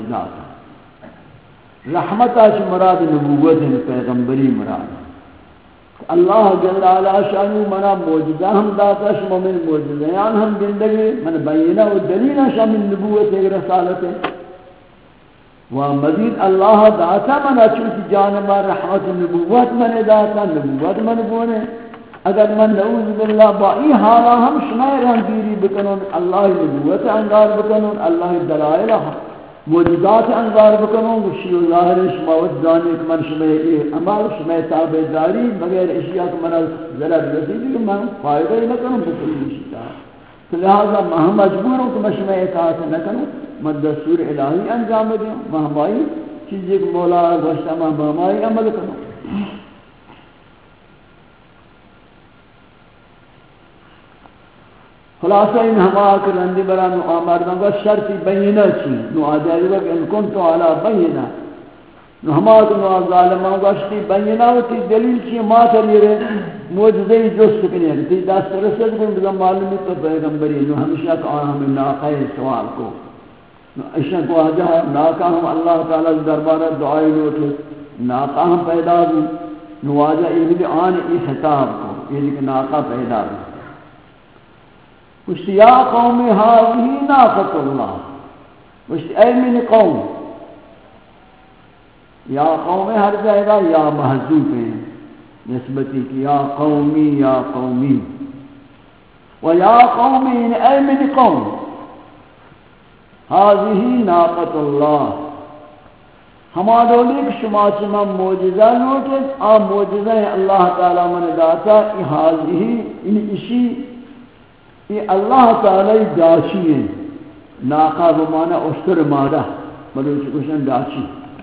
موجزات رحمت آج مراد نبوت پیغمبری مراد اللہ جل علا شانو منا موجزہ ہم داتا شما من موجزیان ہم زندگی من بینہ و دلیل شامل نبوت ایک رسالت ہے و مزید اللہ داتا من اچوتی جانب رحمت نبوت من داتا نبوت من بونے اگر من نعوذ باللہ بائی حالا ہم شمائر ہم دیری بکنون اللہ نبوت انگار بکنون اللہ دلائل موجودات انگار بکنون گشی اللہ شماوت جانے کہ من شمائر عمال شمائر تابداری بغیر اشیاء کہ من ذرا رسیدی کہ من فائدہ ہی نکنوں بکلی شیطا تو لہذا میں مجبور ہوں کہ میں شمائر اطاعت نکنوں من دستور الہی انجام دیں مہمائی چیزی کہ مولا گوشتا مہمائی عمل کروں خلاصہ ان ہما کرندی برا نو آمردوں کا شرطی بینہ چی نو آجائی وقت ان کنتو علا بینہ نو ہما کنو ظالمان کا شرطی بینہ ہوتی دلیل چی ما تلیرے موجزی جست کنی ہے تی دست رسد کن بزن معلومی تو پیغمبری نو ہمیشہ کہ آن ہمیں ناقہ سوال کو اشیاء کو آجا ناقہ ہم اللہ تعالی دربارہ دعائی لوٹے ناقہ ہم پیدا بھی نو آجا یہ بھی آن ای خطاب کو یہ کہ ناقہ پیدا بھی وشت یا قوم هذه ناقة الله وشت اے من قوم یا قوم ہر جگہ یا محذوف ہیں نسبتی کی یا قومی یا قومی و یا قومی اے من قوم هذه ناقة الله ہمارے لیے شما چما معجزہ لوٹے آ معجزہ اللہ تعالی من داتا هذه ان اسی یہ اللہ تعالی داچی ہے ناقہ بمانا اشتر مادہ بلوچ کشن داچی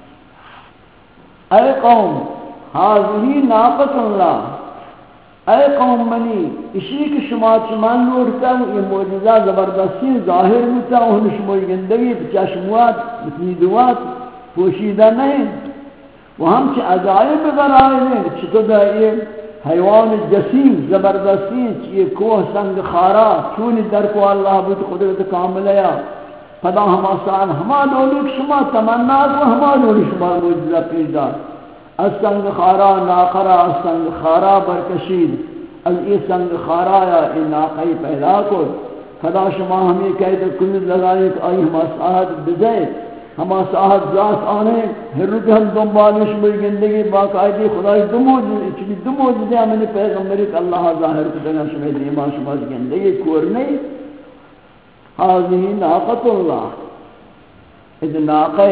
اے قوم حاضری ناقت اللہ اے قوم منی اسی کی شما چمان نورتا ہوں یہ معجزہ زبردستی ظاہر ہوتا ہوں شموی گندگی چشموات بتنیدوات پوشیدہ نہیں وہ ہم چھ عجائب برائے ہیں چھتو دائیے حیوان جسیم زبردستی چیئے کوہ سنگ خارا چونی در کو اللہ بود قدرت کاملیا پدا ہما سان ہما دولی شما تمنات و ہما دولی شما موجزہ پیدا از سنگ خارا ناخرا از سنگ خارا برکشید از ای سنگ خارا یا ای ناقی پیدا کر پدا شما ہمیں کہتے کل لگائی کہ آئی ہما ساہد بزید ہما صاحب ذات آنے ہر روز ہم دنبالش میں زندگی باقاعدی خدای دموج چلی دموج دے ہمیں پیغمبر کہ اللہ ظاہر کرنا شمع دیما شما زندگی کور نہیں حاضی ناقت اللہ اذ ناقہ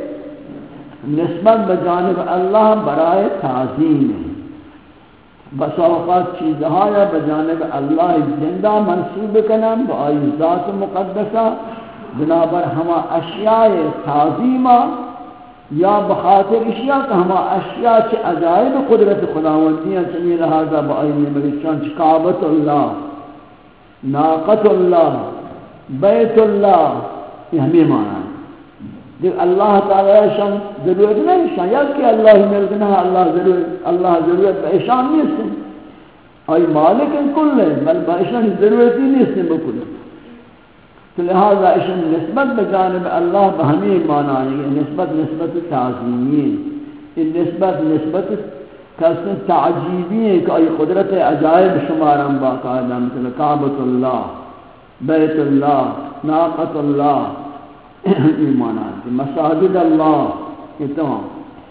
نسبت بجانب اللہ برائے تعظیم بس اوقات چیزہا یا بجانب اللہ زندہ منصوب کنم با آئی ذات مقدسہ بنابر ہما اشیاء تعظیمہ یا بخاطر اشیاء کہ ہما اشیاء چھ عجائب قدرت خداوندیاں چنی لہذا بآئین ملکشان چھ کعبت اللہ ناقت اللہ بیت اللہ یہ ہمیں معنی ہے دیکھ اللہ تعالی شان ضرورت نہیں شان یاد کہ اللہ ملکنا اللہ ضرورت اللہ ضرورت بائشان نہیں سن آئی مالک کل ہے بل بائشان ضرورت ہی نہیں سن بکل تو لہذا اشن نسبت بجانب اللہ بہمی معنی ہے نسبت نسبت تعظیمی ہے نسبت نسبت کسن تعجیبی ہے کہ ای قدرت عجائب شمارم باقاعدہ مثل کعبت اللہ بیت اللہ ناقت اللہ ایمان ہے مساجد اللہ یہ تمام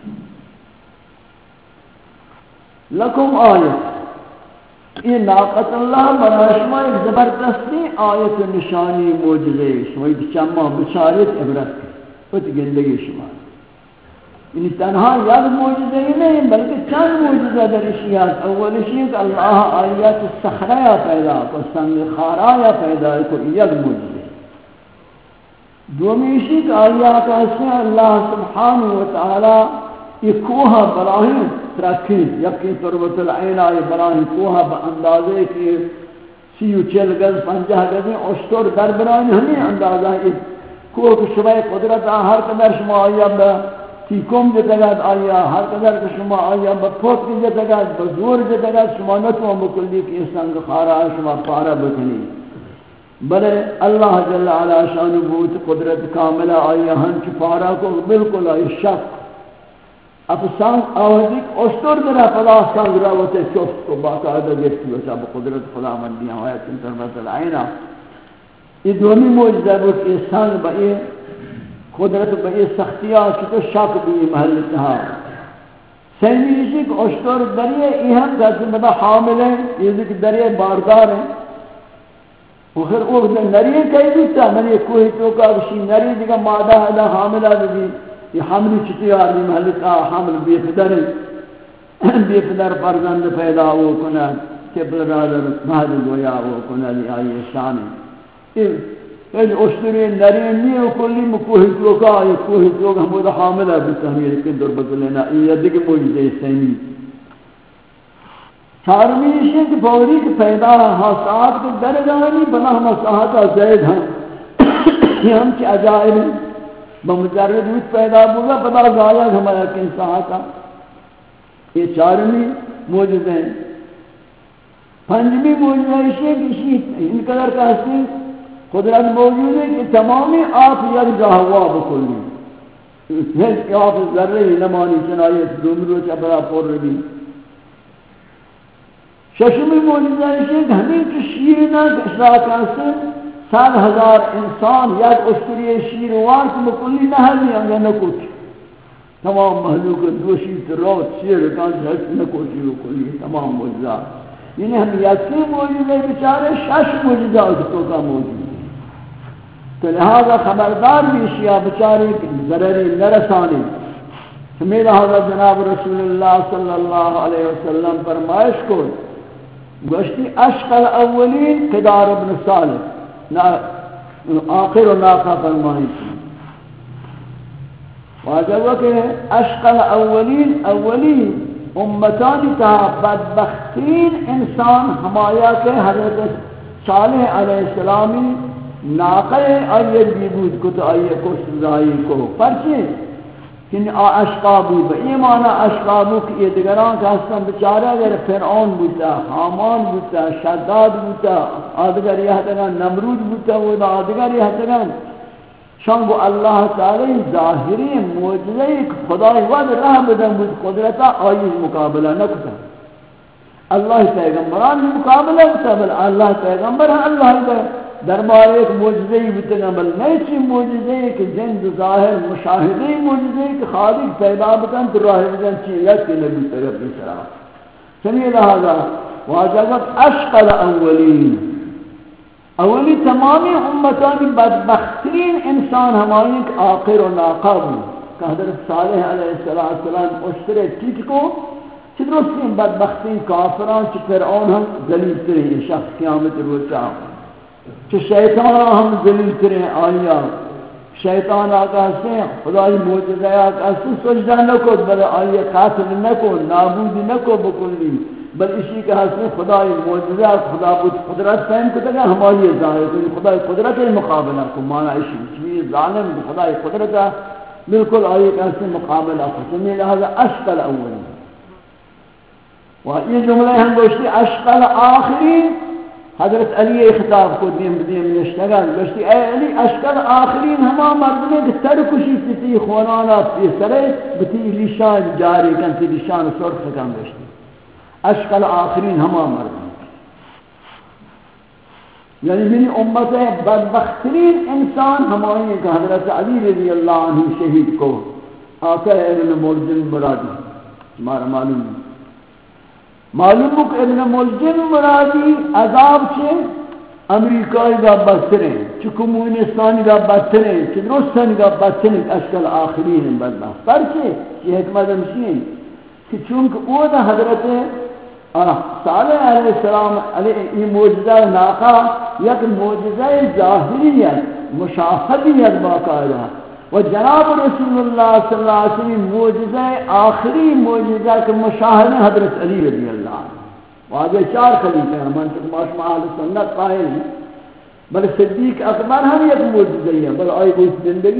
لکم آیت یہ ناقت اللہ برای شما ایک زبردستی آیت نشانی موجزے شما چما بچارت عبرت خود گندگی شما یعنی تنہا یک موجزے ہی نہیں بلکہ چند موجزہ در اشیاء اول اشیاء کہ اللہ آیات سخرہ پیدا کو سنگ خارا پیدا کو یک موجزے دومی اشیاء کہ آیات اسے اللہ سبحانہ وتعالی یہ کوہ براہیم ترکید یکی تربت العین آئی براہیم کوہ با اندازے کی سی و چل گز پنجہ گزیں اشتر در براہیم ہمیں اندازہ ہے کوہ کو شبہ قدرت ہر قدر شما آیا با تیکم جتگد آیا ہر قدر شما آیا با پھوٹ کی جتگد با زور جتگد شما نتو مکلی کی سنگ خارا شما پارا بکنی بلے اللہ جل علا شان بوت قدرت کاملہ آیا ہنچ پارا کو بالکل آئی شک افسان آوازیک اشتر درہ پدا سنگ راوتے چفت کو باقاعدہ گفتی وچا بقدرت خدا مندیاں ہویا چنتر مثل عینہ یہ دومی موجزہ بود کہ سنگ بئی قدرت بئی سختیات کی تو شک بھی محل تہا سیمی اسی کہ اشتر دریئے ایہم جیسے بدا حامل ہیں یہ ذکر دریئے باردار ہیں وخیر اوہ نریئے کئی دیتا میں نے کوئی توکا بشی نریئے دیگا مادہ ہے حاملہ بھی یہ حملی چتی آدمی محلتا حمل بی پدر بی پدر فرزند پیدا ہو کنا کہ برادر مہد گویا ہو کنا لی آئی شانی یہ اشتری نرین نہیں ہو کلی مکوہی توکا یہ کوہی توکا ہمود حاملہ بیتا ہمیں لیکن در بدلینا یہ دیکھ موجزہ سینی چارمی اشیاء کی فوری کی پیدا حاسات کے درجانی بنا ہم ساہتا زید ہیں یہ ہم کی عجائب ہیں بمجرد وچ پیدا ہوگا پدا ضائع ہمارا انسان کا یہ چارمی موجود ہیں پنجمی موجود ہے کسی ان قدر کا حسین قدرت موجود ہے کہ تمامی آپ یک جا ہوا بکلی ہیچ کہ آپ ذرے نمانی چنائیت دومرو چپرا پور ربی ششمی موجود ہے کہ ہمیں کشیرنا اشراء کا حسین سال ہزار انسان یک اشتری شیروان کو مکلی نحلی انگا نکوچ تمام محلوق دوشیت روت شیر کان جھت نکوچی مکلی تمام موجزات یعنی ہم یکی موجود ہے بچارے شش موجزات تو کا موجود ہے تو لہذا خبردار بھی اشیاء بچارے ضرری نرسانی ہمیں لہذا جناب رسول اللہ صلی اللہ علیہ وسلم فرمائش کو گوشتی اشق الاولین قدار ابن صالح آخر و ناقہ فرمائی تھی واجب کہ اشق الاولین اولین امتانی تا بدبختین انسان ہمایا کے حضرت صالح علیہ السلامی ناقہ آئیے بیبود کو تو آئیے کو سزائی کو پرچے کہ اشقابو با ایمانا اشقابو کہ یہ دگران کا حسن بچارہ اگر فرعون بوتا حامان بوتا شداد بوتا آدگر یہ حتگان نمرود بوتا وہ آدگر یہ حتگان شانگو اللہ تعالی ظاہری موجزہ ایک خدای ود رہ بدن بود قدرتا آئیز مقابلہ نکتا اللہ پیغمبران مقابلہ کتا بل اللہ پیغمبر ہے اللہ دربار ایک معجزہ ہی بتنا بل نہیں چی معجزہ کہ جند ظاہر مشاہدی معجزہ کہ خالق پیدا بکن تو راہ بکن چیزت کے نبی طرف بسرا سمیع لہذا واجبت اشقل اولین اولی تمامی امتانی بدبخترین انسان ہماری آخر و ناقب کہ حضرت صالح علیہ السلام اشترے ٹھیک کو چی درستی بدبختین کافران چی فرعون ہم ذلیل ترین شخص قیامت روز چاہوں کہ شیطان ہم ذلیل کریں آیا شیطان آقا سے خدای معجزہ آقا سے سجدہ نہ کو بل آیا قاتل نہ کو نابود نہ کو بکلی بل اسی کے حسن خدای معجزہ خدا بود قدرت فہم کو تکا ہماری ظاہر کو خدای قدرت مقابلہ کو مانا اسی اسی ظالم خدای قدرت بالکل آیا کہ حسن مقابلہ کو سمیع لہذا اشکل اول و یہ جملے ہم گوشتی اشکل آخرین حضرت علی خطاب کو دیم بدیم نشتگل گوشتی اے علی اشکر آخرین ہما مردمیں کہ ترکشی تی خونانا پیسرے بتی لیشان جاری کن تی لیشان سرخ کن گوشتی اشکر آخرین ہما مردمیں یعنی منی امت بدبخترین انسان ہماری کہ حضرت علی رضی اللہ عنہ شہید کو آقا ابن ملجم مرادی ہمارا معلوم ہے معلوم ہے کہ ابن ملجم مرادی عذاب چھے امریکای کا بستریں چھ کمونستانی کا بستریں چھ درستانی کا بستریں اشکال آخرین بدبخت پرچے یہ حکمت ہمشین کہ چونکہ وہ دا حضرت صالح علیہ السلام علیہ یہ موجزہ ناقا یک موجزہ ظاہریت مشاہدیت باقاعدہ و جناب رسول اللہ صلی اللہ علیہ وسلم معجزہ آخری معجزہ کے مشاہد حضرت علی رضی اللہ عنہ واجہ چار خلیفہ ہیں من تک معاشمہ اہل سنت قائل ہیں بل صدیق اکبر ہم یک معجزہ ہے بل آئی کوئی زندگی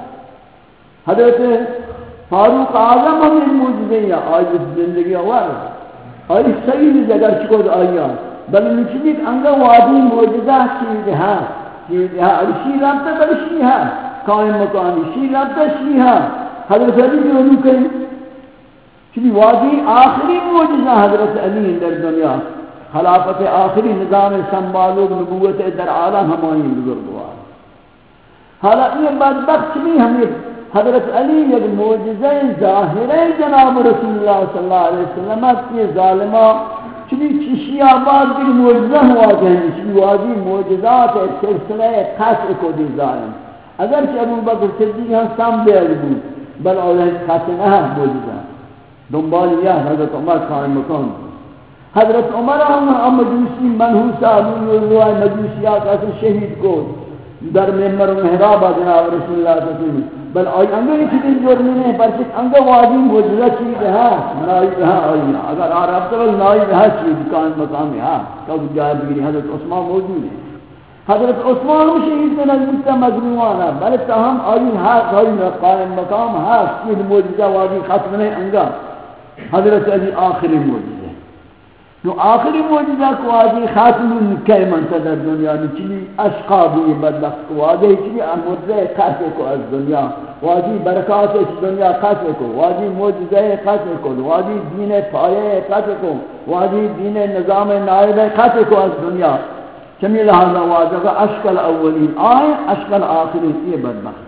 واحد حضرت فاروق اعظم ہم یک معجزہ ہے آئی کوئی زندگی واحد آئی صحیح جگہ چکو آئیا بل نچنک انگا وادی معجزہ چیز ہے چیز ہے ارشی رابطہ برشی ہے قائم مکانی شی ربط شی ہے حضرت علی جو انہوں کہیں چلی وادی آخری معجزہ حضرت علی در دنیا خلافت آخری نظام سنبالو نبوت در عالم ہمانی بزرگوار حالا یہ بدبخت چلی ہمیں حضرت علی یک معجزہ ظاہرہ جناب رسول اللہ صلی اللہ علیہ وسلم یہ ظالمہ چلی چشی آباد کی معجزہ ہوا کہیں چلی وادی معجزات سلسلہ قصر کو دی ظالم اگر کہ ابو بکر صدیق ہم سام بے عجبو بل اولاد خاتنہ موجودہ دنبال یا حضرت عمر قائم مکان حضرت عمر ہم مجوسی منحوسہ روائے مجوسیات ایسے شہید کو در ممبر و محراب جناب رسول اللہ صلی اللہ علیہ وسلم بل آئی انگا یہ چیزیں جرمی نہیں پرچک انگا وادی موجودہ چیز ہے نائب ہے آئینا اگر آراب تبل نائب ہے چیز قائم مقام ہے کب جائے بگری حضرت عثمان موجود ہے حضرت عثمان شہید میں نزدیکتا مظلومان ہے بلکہ تاہم آئین حق آئین قائم مقام ہے چیز موجودہ وادی ختم نہیں انگا حضرت علی آخری موجودہ نو آخری موجودہ کو آجی خاتم نکے منتظر دنیا نو چلی اشقابی بدبخت کو آجی چلی موجودہ خاتم کو از دنیا واجی برکات اس دنیا خاتم کو واجی موجودہ خاتم کو واجی دین پایے خاتم کو واجی دین نظام نائب خاتم کو از دنیا چمی لہذا واجب اشکل اولین آئے اشکل آخرین یہ بدبخت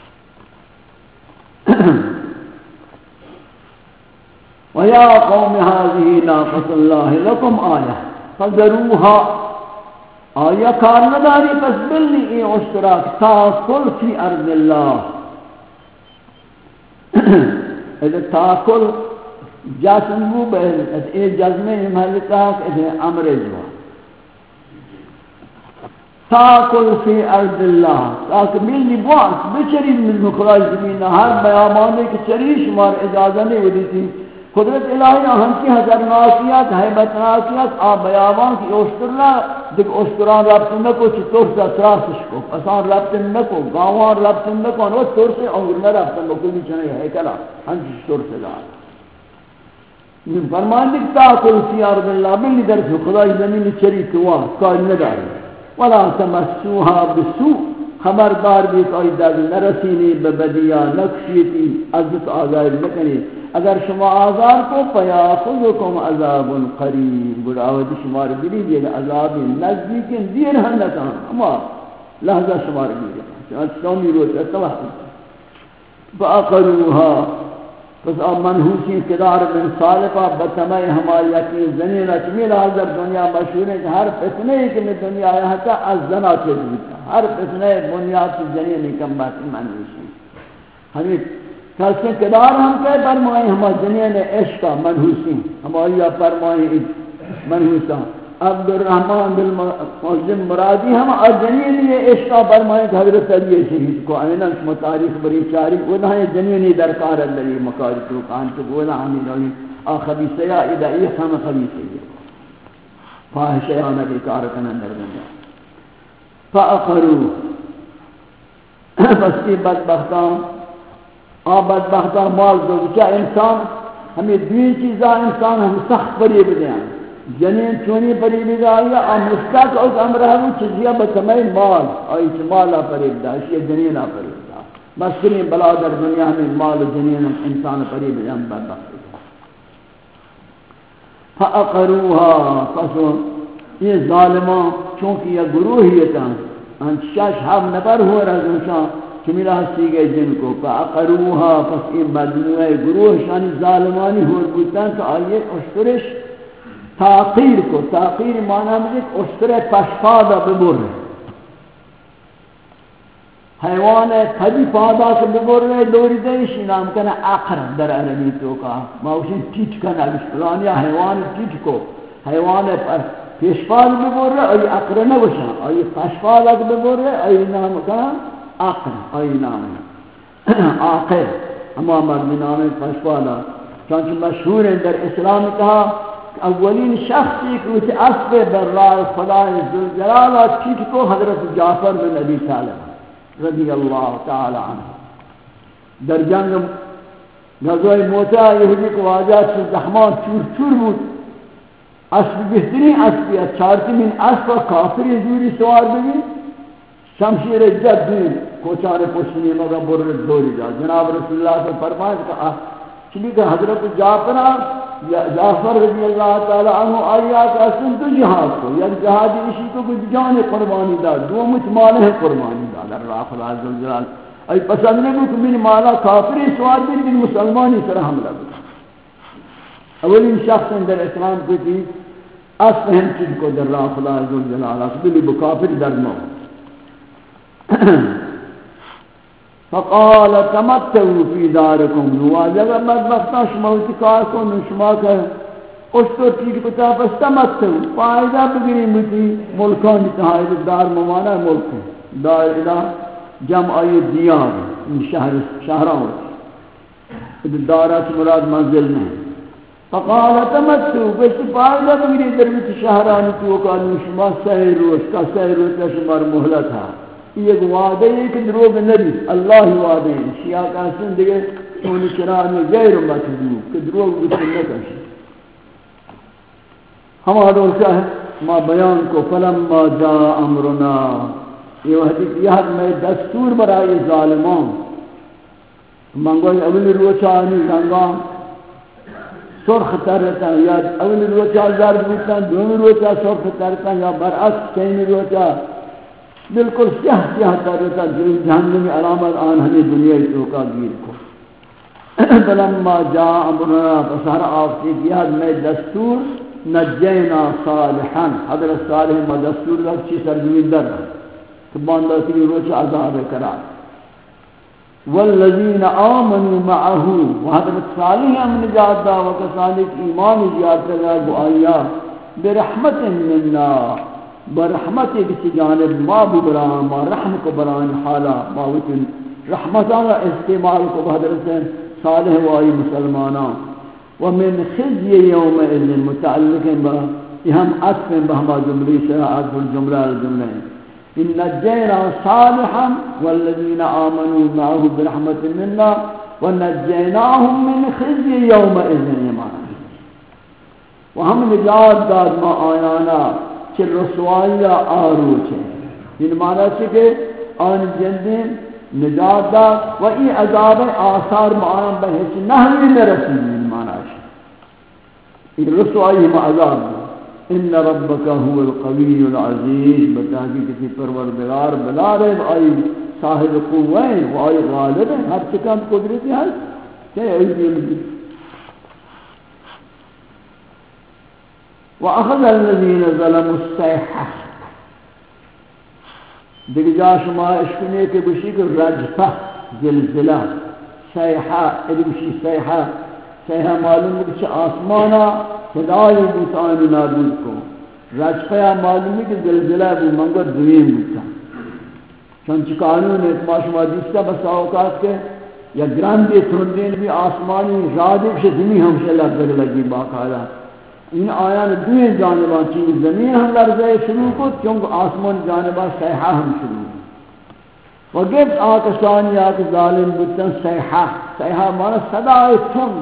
وَيَا قَوْمِ هَذِهِ نَاقَةُ اللَّهِ لَكُمْ آيَةٌ فَذَرُوهَا آیا کار نداری پس بلنی ای اشتراک تاکل فی ارض اللہ اذا تاکل جاسم بو بہل اے جزمے محلتا کہ امر جو تاکل فی ارض اللہ تاکہ ملی بواس بچری من مخراج زمین ہر بیامانے کی چری شمار اجازہ نہیں ہوئی تھی قدرت الہی ہم کی ہزار ناکیات حیبت ناکیات آ بیامان کی اوشترنا دیکھ اوشتران رابطن نکو چی طور سے اتراسش کو پسان رابطن نکو گاوان رابطن نکو انو طور سے انگرنا رابطن نکو کلی چنے ہے کلا ہم چیز طور سے دار من فرمان دیکھ تاکل فی ارض اللہ ملی در خدای زمین چری کوا کاری نداری ولا تمسوها بسوء خبردار بھی کوئی دل نرسینی ببدیا نقشیتی عزت آزار نکنی اگر شما آزار کو فیاخذکم عذاب قریب براود شمار بری دیر عذاب نزدیک دیر ہنکان اما لحظہ شمار بری چنانچہ سومی روچ اتوحی فاقروها پس آب منحوسی قدار بن صالفہ بتمائی ہماری یقین زنین اچمیل حضر دنیا مشہور ہے کہ ہر فتنے کہ میں دنیا آیا تھا از زنا کے دیتا ہر فتنے بنیاد کی زنین کم باتی منحوسی ہمیں کلسے قدار ہم کہے فرمائی ہماری زنین عشقہ منحوسی ہماری فرمائی منحوسہ عبد الرحمن بالمعظم مرادی ہم جنین یہ عشقہ فرمائے کہ حضرت علی شہید کو آئینہ شما تاریخ بری چاری وہاں یہ جنینی درکار اللہ مکاری توقان تو بولا ہمیں نوی آ خبیصہ یا ادائی ہم خبیصہ یا فاہشہ یا نبی کارکن اندر دنیا فاقرو بس کی بدبختان آ بدبختان مال دو کیا انسان ہمیں دوئی چیزاں انسان ہم سخت بری بدیاں جنین چونی پریبی دائی اور مستق اس امرہ وہ چیزیاں بسمائی مال آئی چھ مالا پریب دا اسی جنینہ پریب دا مستقلی بلا در دنیا میں مال و جنین انسان پریب دا ہم بدبخت دا فاقروها فسو یہ ظالمان چونکہ یہ گروہیتا انت شش ہم نبر ہو رہا ہے چمیلہ ہستی گئے جن کو فاقروها فس یہ مجموعہ گروہ شانی ظالمانی ہو رہا تو آئیے اشترش تاقیر کو تاقیر معنی میں اشتر پشپادا ببر حیوان پھدی پادا سے ببر رہے دوری دیشی نام کنا اقر در عربی تو کا موشن ٹیٹ کنا بشپلانی حیوان ٹیٹ کو حیوان پشپاد ببر رہے ای اقر نوشا ای پشپادا ببر رہے ای نام کنا اقر ای نام آقر اما مرد نام پشپادا چونچہ مشہور ہے در اسلام کہا اولین شخصی کہ اسے اسب در راہ خدا ذوالجلالہ ٹھیک کو حضرت جعفر بن ابی طالب رضی اللہ تعالی عنہ در جنگ غزوہ موتہ یہودی کو واجہ سے زحمان چور چور بود اسب بہترین اسب ہے چارتی من اسب کافری زوری سوار بھی شمشیر جد دین کوچار پوشنی مگا برد دوری جا جناب رسول اللہ سے فرمائے کہ چلی کہ حضرت جعفر جعفر رضی اللہ تعالی عنہ آیا کہ اسن تو جہاد کو یک جہادی اسی کو کچھ جان قربانی دا دو مچ مال ہے قربانی دا در راہ خدا عزوجلال ای پسند نہیں کہ من مالا کافری سوار بھی من مسلمانی سر حملہ بتا اولین شخص در اسلام کو تھی اسن ہم چیز کو در راہ خدا عزوجلال اسبلی بکافر در نو فقال تمتعوا في داركم واجب بدبختہ شموتی کار کو نشما کر اس تو ٹھیک پتا پس تمتعوا فائدہ بگری متی ملکان تہائی دار ممانا ملک دار الہ جمع دیار شہر شہران دارات مراد منزل میں فقال تمتعوا بس فائدہ بگری درمت شہران تو کا نشما سہر روز کا سہر روز کا شمار مہلت ہے یہ وعدہ ہے کہ دروغ نبی اللہ وعدہ ہے شیعہ کا حسن دیگے سونی چران میں غیر مکذوب کہ دروغ بسن نہ کرشی ہمارا دور کیا ہے ما بیان کو فلما جا امرنا یہ حدیث یہ میں دستور برائے ظالمان منگوئی اول روچہ آنی گنگام سرخ ترتا یا اول روچہ زرد بودتا دون روچہ سرخ ترتا یا برعکس کہیں روچہ بالکل سیاہ سیاہ ترتا جہنمی علامت آن ہمیں دنیا توقع گیر کو فلما جا امرنا فسہر آفتی کیا میں دستور نجینا صالحا حضرت صالح ما دستور لگ چی سرزمین در تو باندہ کی روچ عذاب کرا والذین آمنوا معه وحضرت صالح ہم نجات دا وکسانی ایمان زیاد کرنا گو آیا برحمت منا برحمت کسی جانب ما ببران ما رحم کو بران حالا ما وطن رحمتانا استعمال کو حضرت صالح و آئی مسلمانا ومن خزی یوم اذن متعلق با یہ ہم عطف بہما جملی سے عطف الجملہ الجملہ ان نجینا صالحا والذین آمنوا معه برحمت منا ونجیناهم من خزی یوم اذن ایمانا وہم نجات داد ما آیانا چھ رسوائی آروچ ہے ان معنی سے کہ آن جندین نجات داد و ای عذاب آثار معایم بہت نحوی نرسی ان معنی سے ان رسوائی ہم عذاب داد ان ربک هو القوی العزیز بتاکی کسی پروردگار بلارے آئی صاحب قوائیں و آئی غالب ہیں ہر چکم قدرتی ہے کہ ایدی مجید وَأَخَذَ الَّذِينَ ظَلَمُوا الصَّيْحَةَ دیکھ جا شما اشکنے کے بشی کو رجفہ زلزلہ صیحہ ادھر بشی صیحہ صیحہ معلوم ہے کہ آسمانا صدای بوتانی نابود کو رجفہ معلوم ہے کہ زلزلہ بھی منگر دویم بوتا چونچہ قانون اتما شما دیستا بس اوقات کے یا گراندی تھردین بھی آسمانی رادب سے زمین ہمشہ لفظ لگی باقاعدہ ان آیان دوئے جانبان چیز زمین ہم لرزے شروع کو چونکہ آسمان جانبان صیحہ ہم شروع کو وگفت آکسانی آکس ظالم بودتن صیحہ صیحہ مانا صدای تن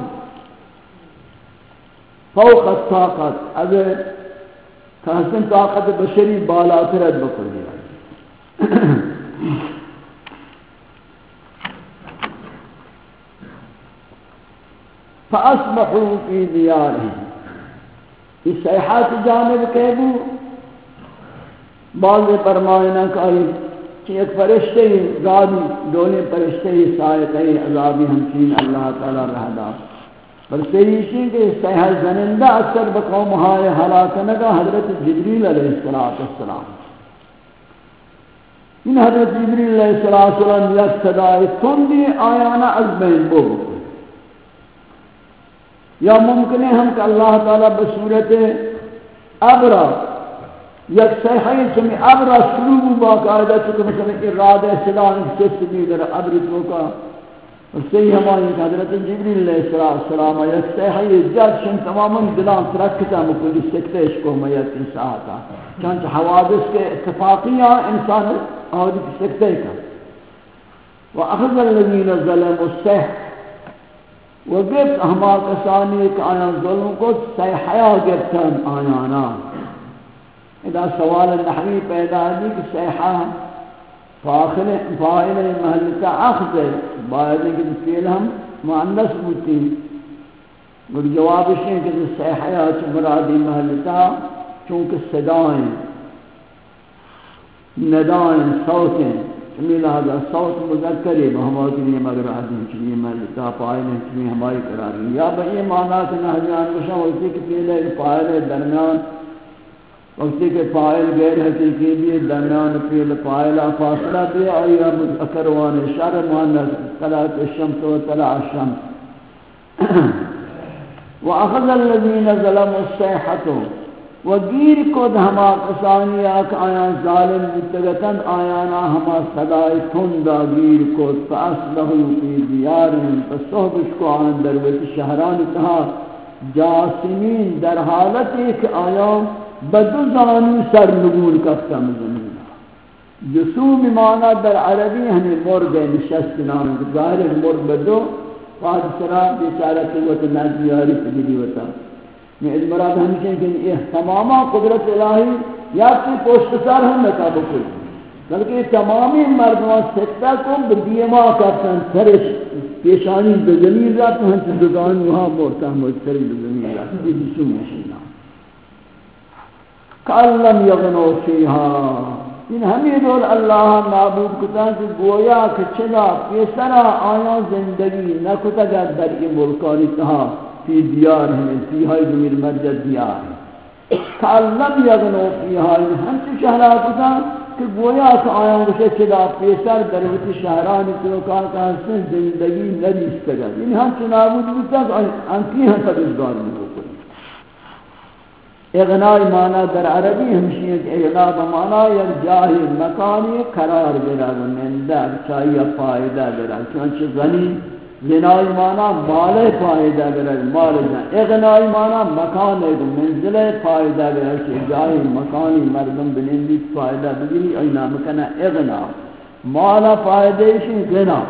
فوق الطاقت اگر تحسن طاقت بشری بالاترد بکر دیا فأصبحوا في ديارهم اس صیحات جانب کہبو بعض فرمائنا کہ ایک فرشتے گادی دولے فرشتے سائقے عذابی ہمچین اللہ تعالی رہدا پر سیریشی کہ صیحہ زنندہ اکثر بقوم ہائے حلاکنگا حضرت جبریل علیہ السلام ان حضرت جبریل علیہ السلام یک صدای تندی آیانا از بین بو یا ممکن ہے ہم کہ اللہ تعالیٰ بصورت ابرا یک صحیح چمی ابرا شروع باقاعدہ چکہ مثلا ارادہ سلام کس بھی در ابر توکا اور صحیح ہماری حضرت جبریل علیہ السلام یک صحیح جد شن تماما دلان ترکتا مکلی سکتش کو میت انساعتا چانچہ حوادث کے اتفاقیاں انسان آدھی سکتے کا وَأَخَذَ الَّذِينَ ظَلَمُوا الصَّيْحَةَ وگفت ہما کسانی کہ آیا ظلم کو صیحہ گفتن آیانا اذا سوال نحوی پیدا دی کہ صیحہ فاعل محلتا اخذ ہے باید ہے کہ فیل ہم مؤنث بوتی مگر جواب اس نے کہ صیحہ مرادی محلتا چونکہ صدائیں ندائیں صوتیں چمی لہذا صوت مذکری بہمات لیے مگر آدم چلی ملتا پائل ہیں چلی ہماری قراری یا بئی معنی کہ نحجان بشاں وقتی کہ پہلے پائل درمیان وقتی کہ پائل غیر حقیقی بھی درمیان پہلے پائل فاصلہ بھی آیا مذکروان شر معنی طلعت الشمس و طلع الشمس وَأَخَذَ الَّذِينَ ظَلَمُوا الصَّيْحَةُ وگیر کو ہما کسانی آکھ آیان ظالم بتگتن آیانا ہما صدای تندہ گیر کو فأصلحوا فی دیارهم فصحبش کو آن دروت شہران تہا جاسمین در حالت ایک آیان بدو زانی سر نگول کفتا مزمین جسوم مانا در عربی ہمیں مرد نشست نام ظاہر مرد بدو فاہد سرا بیچارہ قوت نازیاری پدیلی وطا میں اس مراد ہمیشہ کہ یہ تماما قدرت الہی یا کی پوشت سار ہم نکا بکل بلکہ یہ تمامی مردمان سکتہ کو بدیما کرتن سرش پیشانی بزمین رات ہم سے دکان وہاں مورتا ہم سرش بزمین رات یہ جسو مشینہ کاللم یغنو فیہا ان ہمیں دول اللہ معبود کتان سے گویا کہ چلا پیسرا آیا زندگی نہ کتا گا در این ملکانی تہا فی دیار ہیں فی ہائی دمیر مرجد دیار ہیں کاللم یغنو فیہا ان ہم سے شہرات کتان کہ گویا کہ آیا اسے چلا پیسر دروتی شہرانی توقع کا حسن زندگی ندیست گا یعنی ہم چنابود بودتا کہ انکی ہم تدزگار میں ہو کوئی اغنائی معنی در عربی ہمشی ہے کہ اغنا بمعنی یک جاہی مکانی قرار برا گنندہ چاہیے فائدہ برا چونچہ غنی غنائی معنی مال فائدہ برا مال جان اغنائی معنی مکان ہے منزل فائدہ برا کہ جاہی مکانی مردم بلندی فائدہ بگیری اینا مکنا اغنا مال فائدہ شی غنا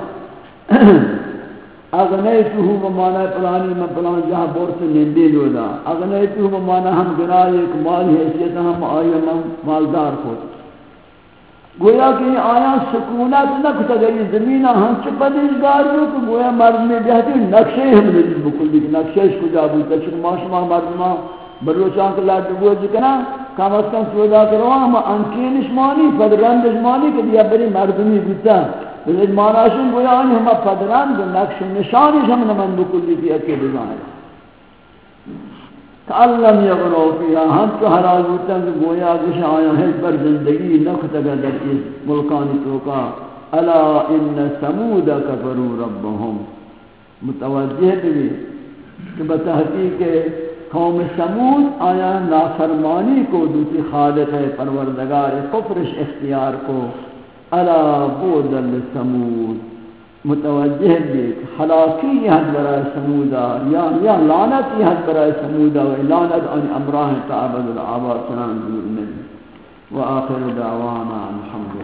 اغنیتہو بمعنی پلانی میں پلان جہاں بورت نندی لودا اغنیتہو بمعنی ہم گناہ ایک مال حیثیت ہم آئی مالدار خود گویا کہ آیا سکونت نکتا گئی زمینہ ہم چھ پدیشگار ہو کہ گویا مرد میں بہتی نقشے ہم لدی بکلی نقشش کجا بودتا چکہ ماشما مردمہ بروچان کے لئے دبو جکنا کم از کم سودا کروا ہم انکینش مانی پدرندش مانی کہ دیا بری مردمی بودتا لیکن معناشن گویا آنی ہم پدرند نقش نشانش ہم نمن بکلی کی اکی بزائیں تعلم یغنو فیہا ہم تو حلال ہوتا کہ گویا کچھ آیا ہے پر زندگی نکھتا در اس ملکانی توقع الا ان سمود کفروا ربهم متوجہ بھی کہ بتحقیق قوم سمود آیا نافرمانی کو دوسری خالق ہے پروردگار کفرش اختیار کو الا بودل سمود متوجہ بھی حلاکی یہاں برای سمودا یا یا لعنت یہاں برای سمودا و لعنت ان امراہ تعبد العباد سنان دور من و آخر دعوانا الحمد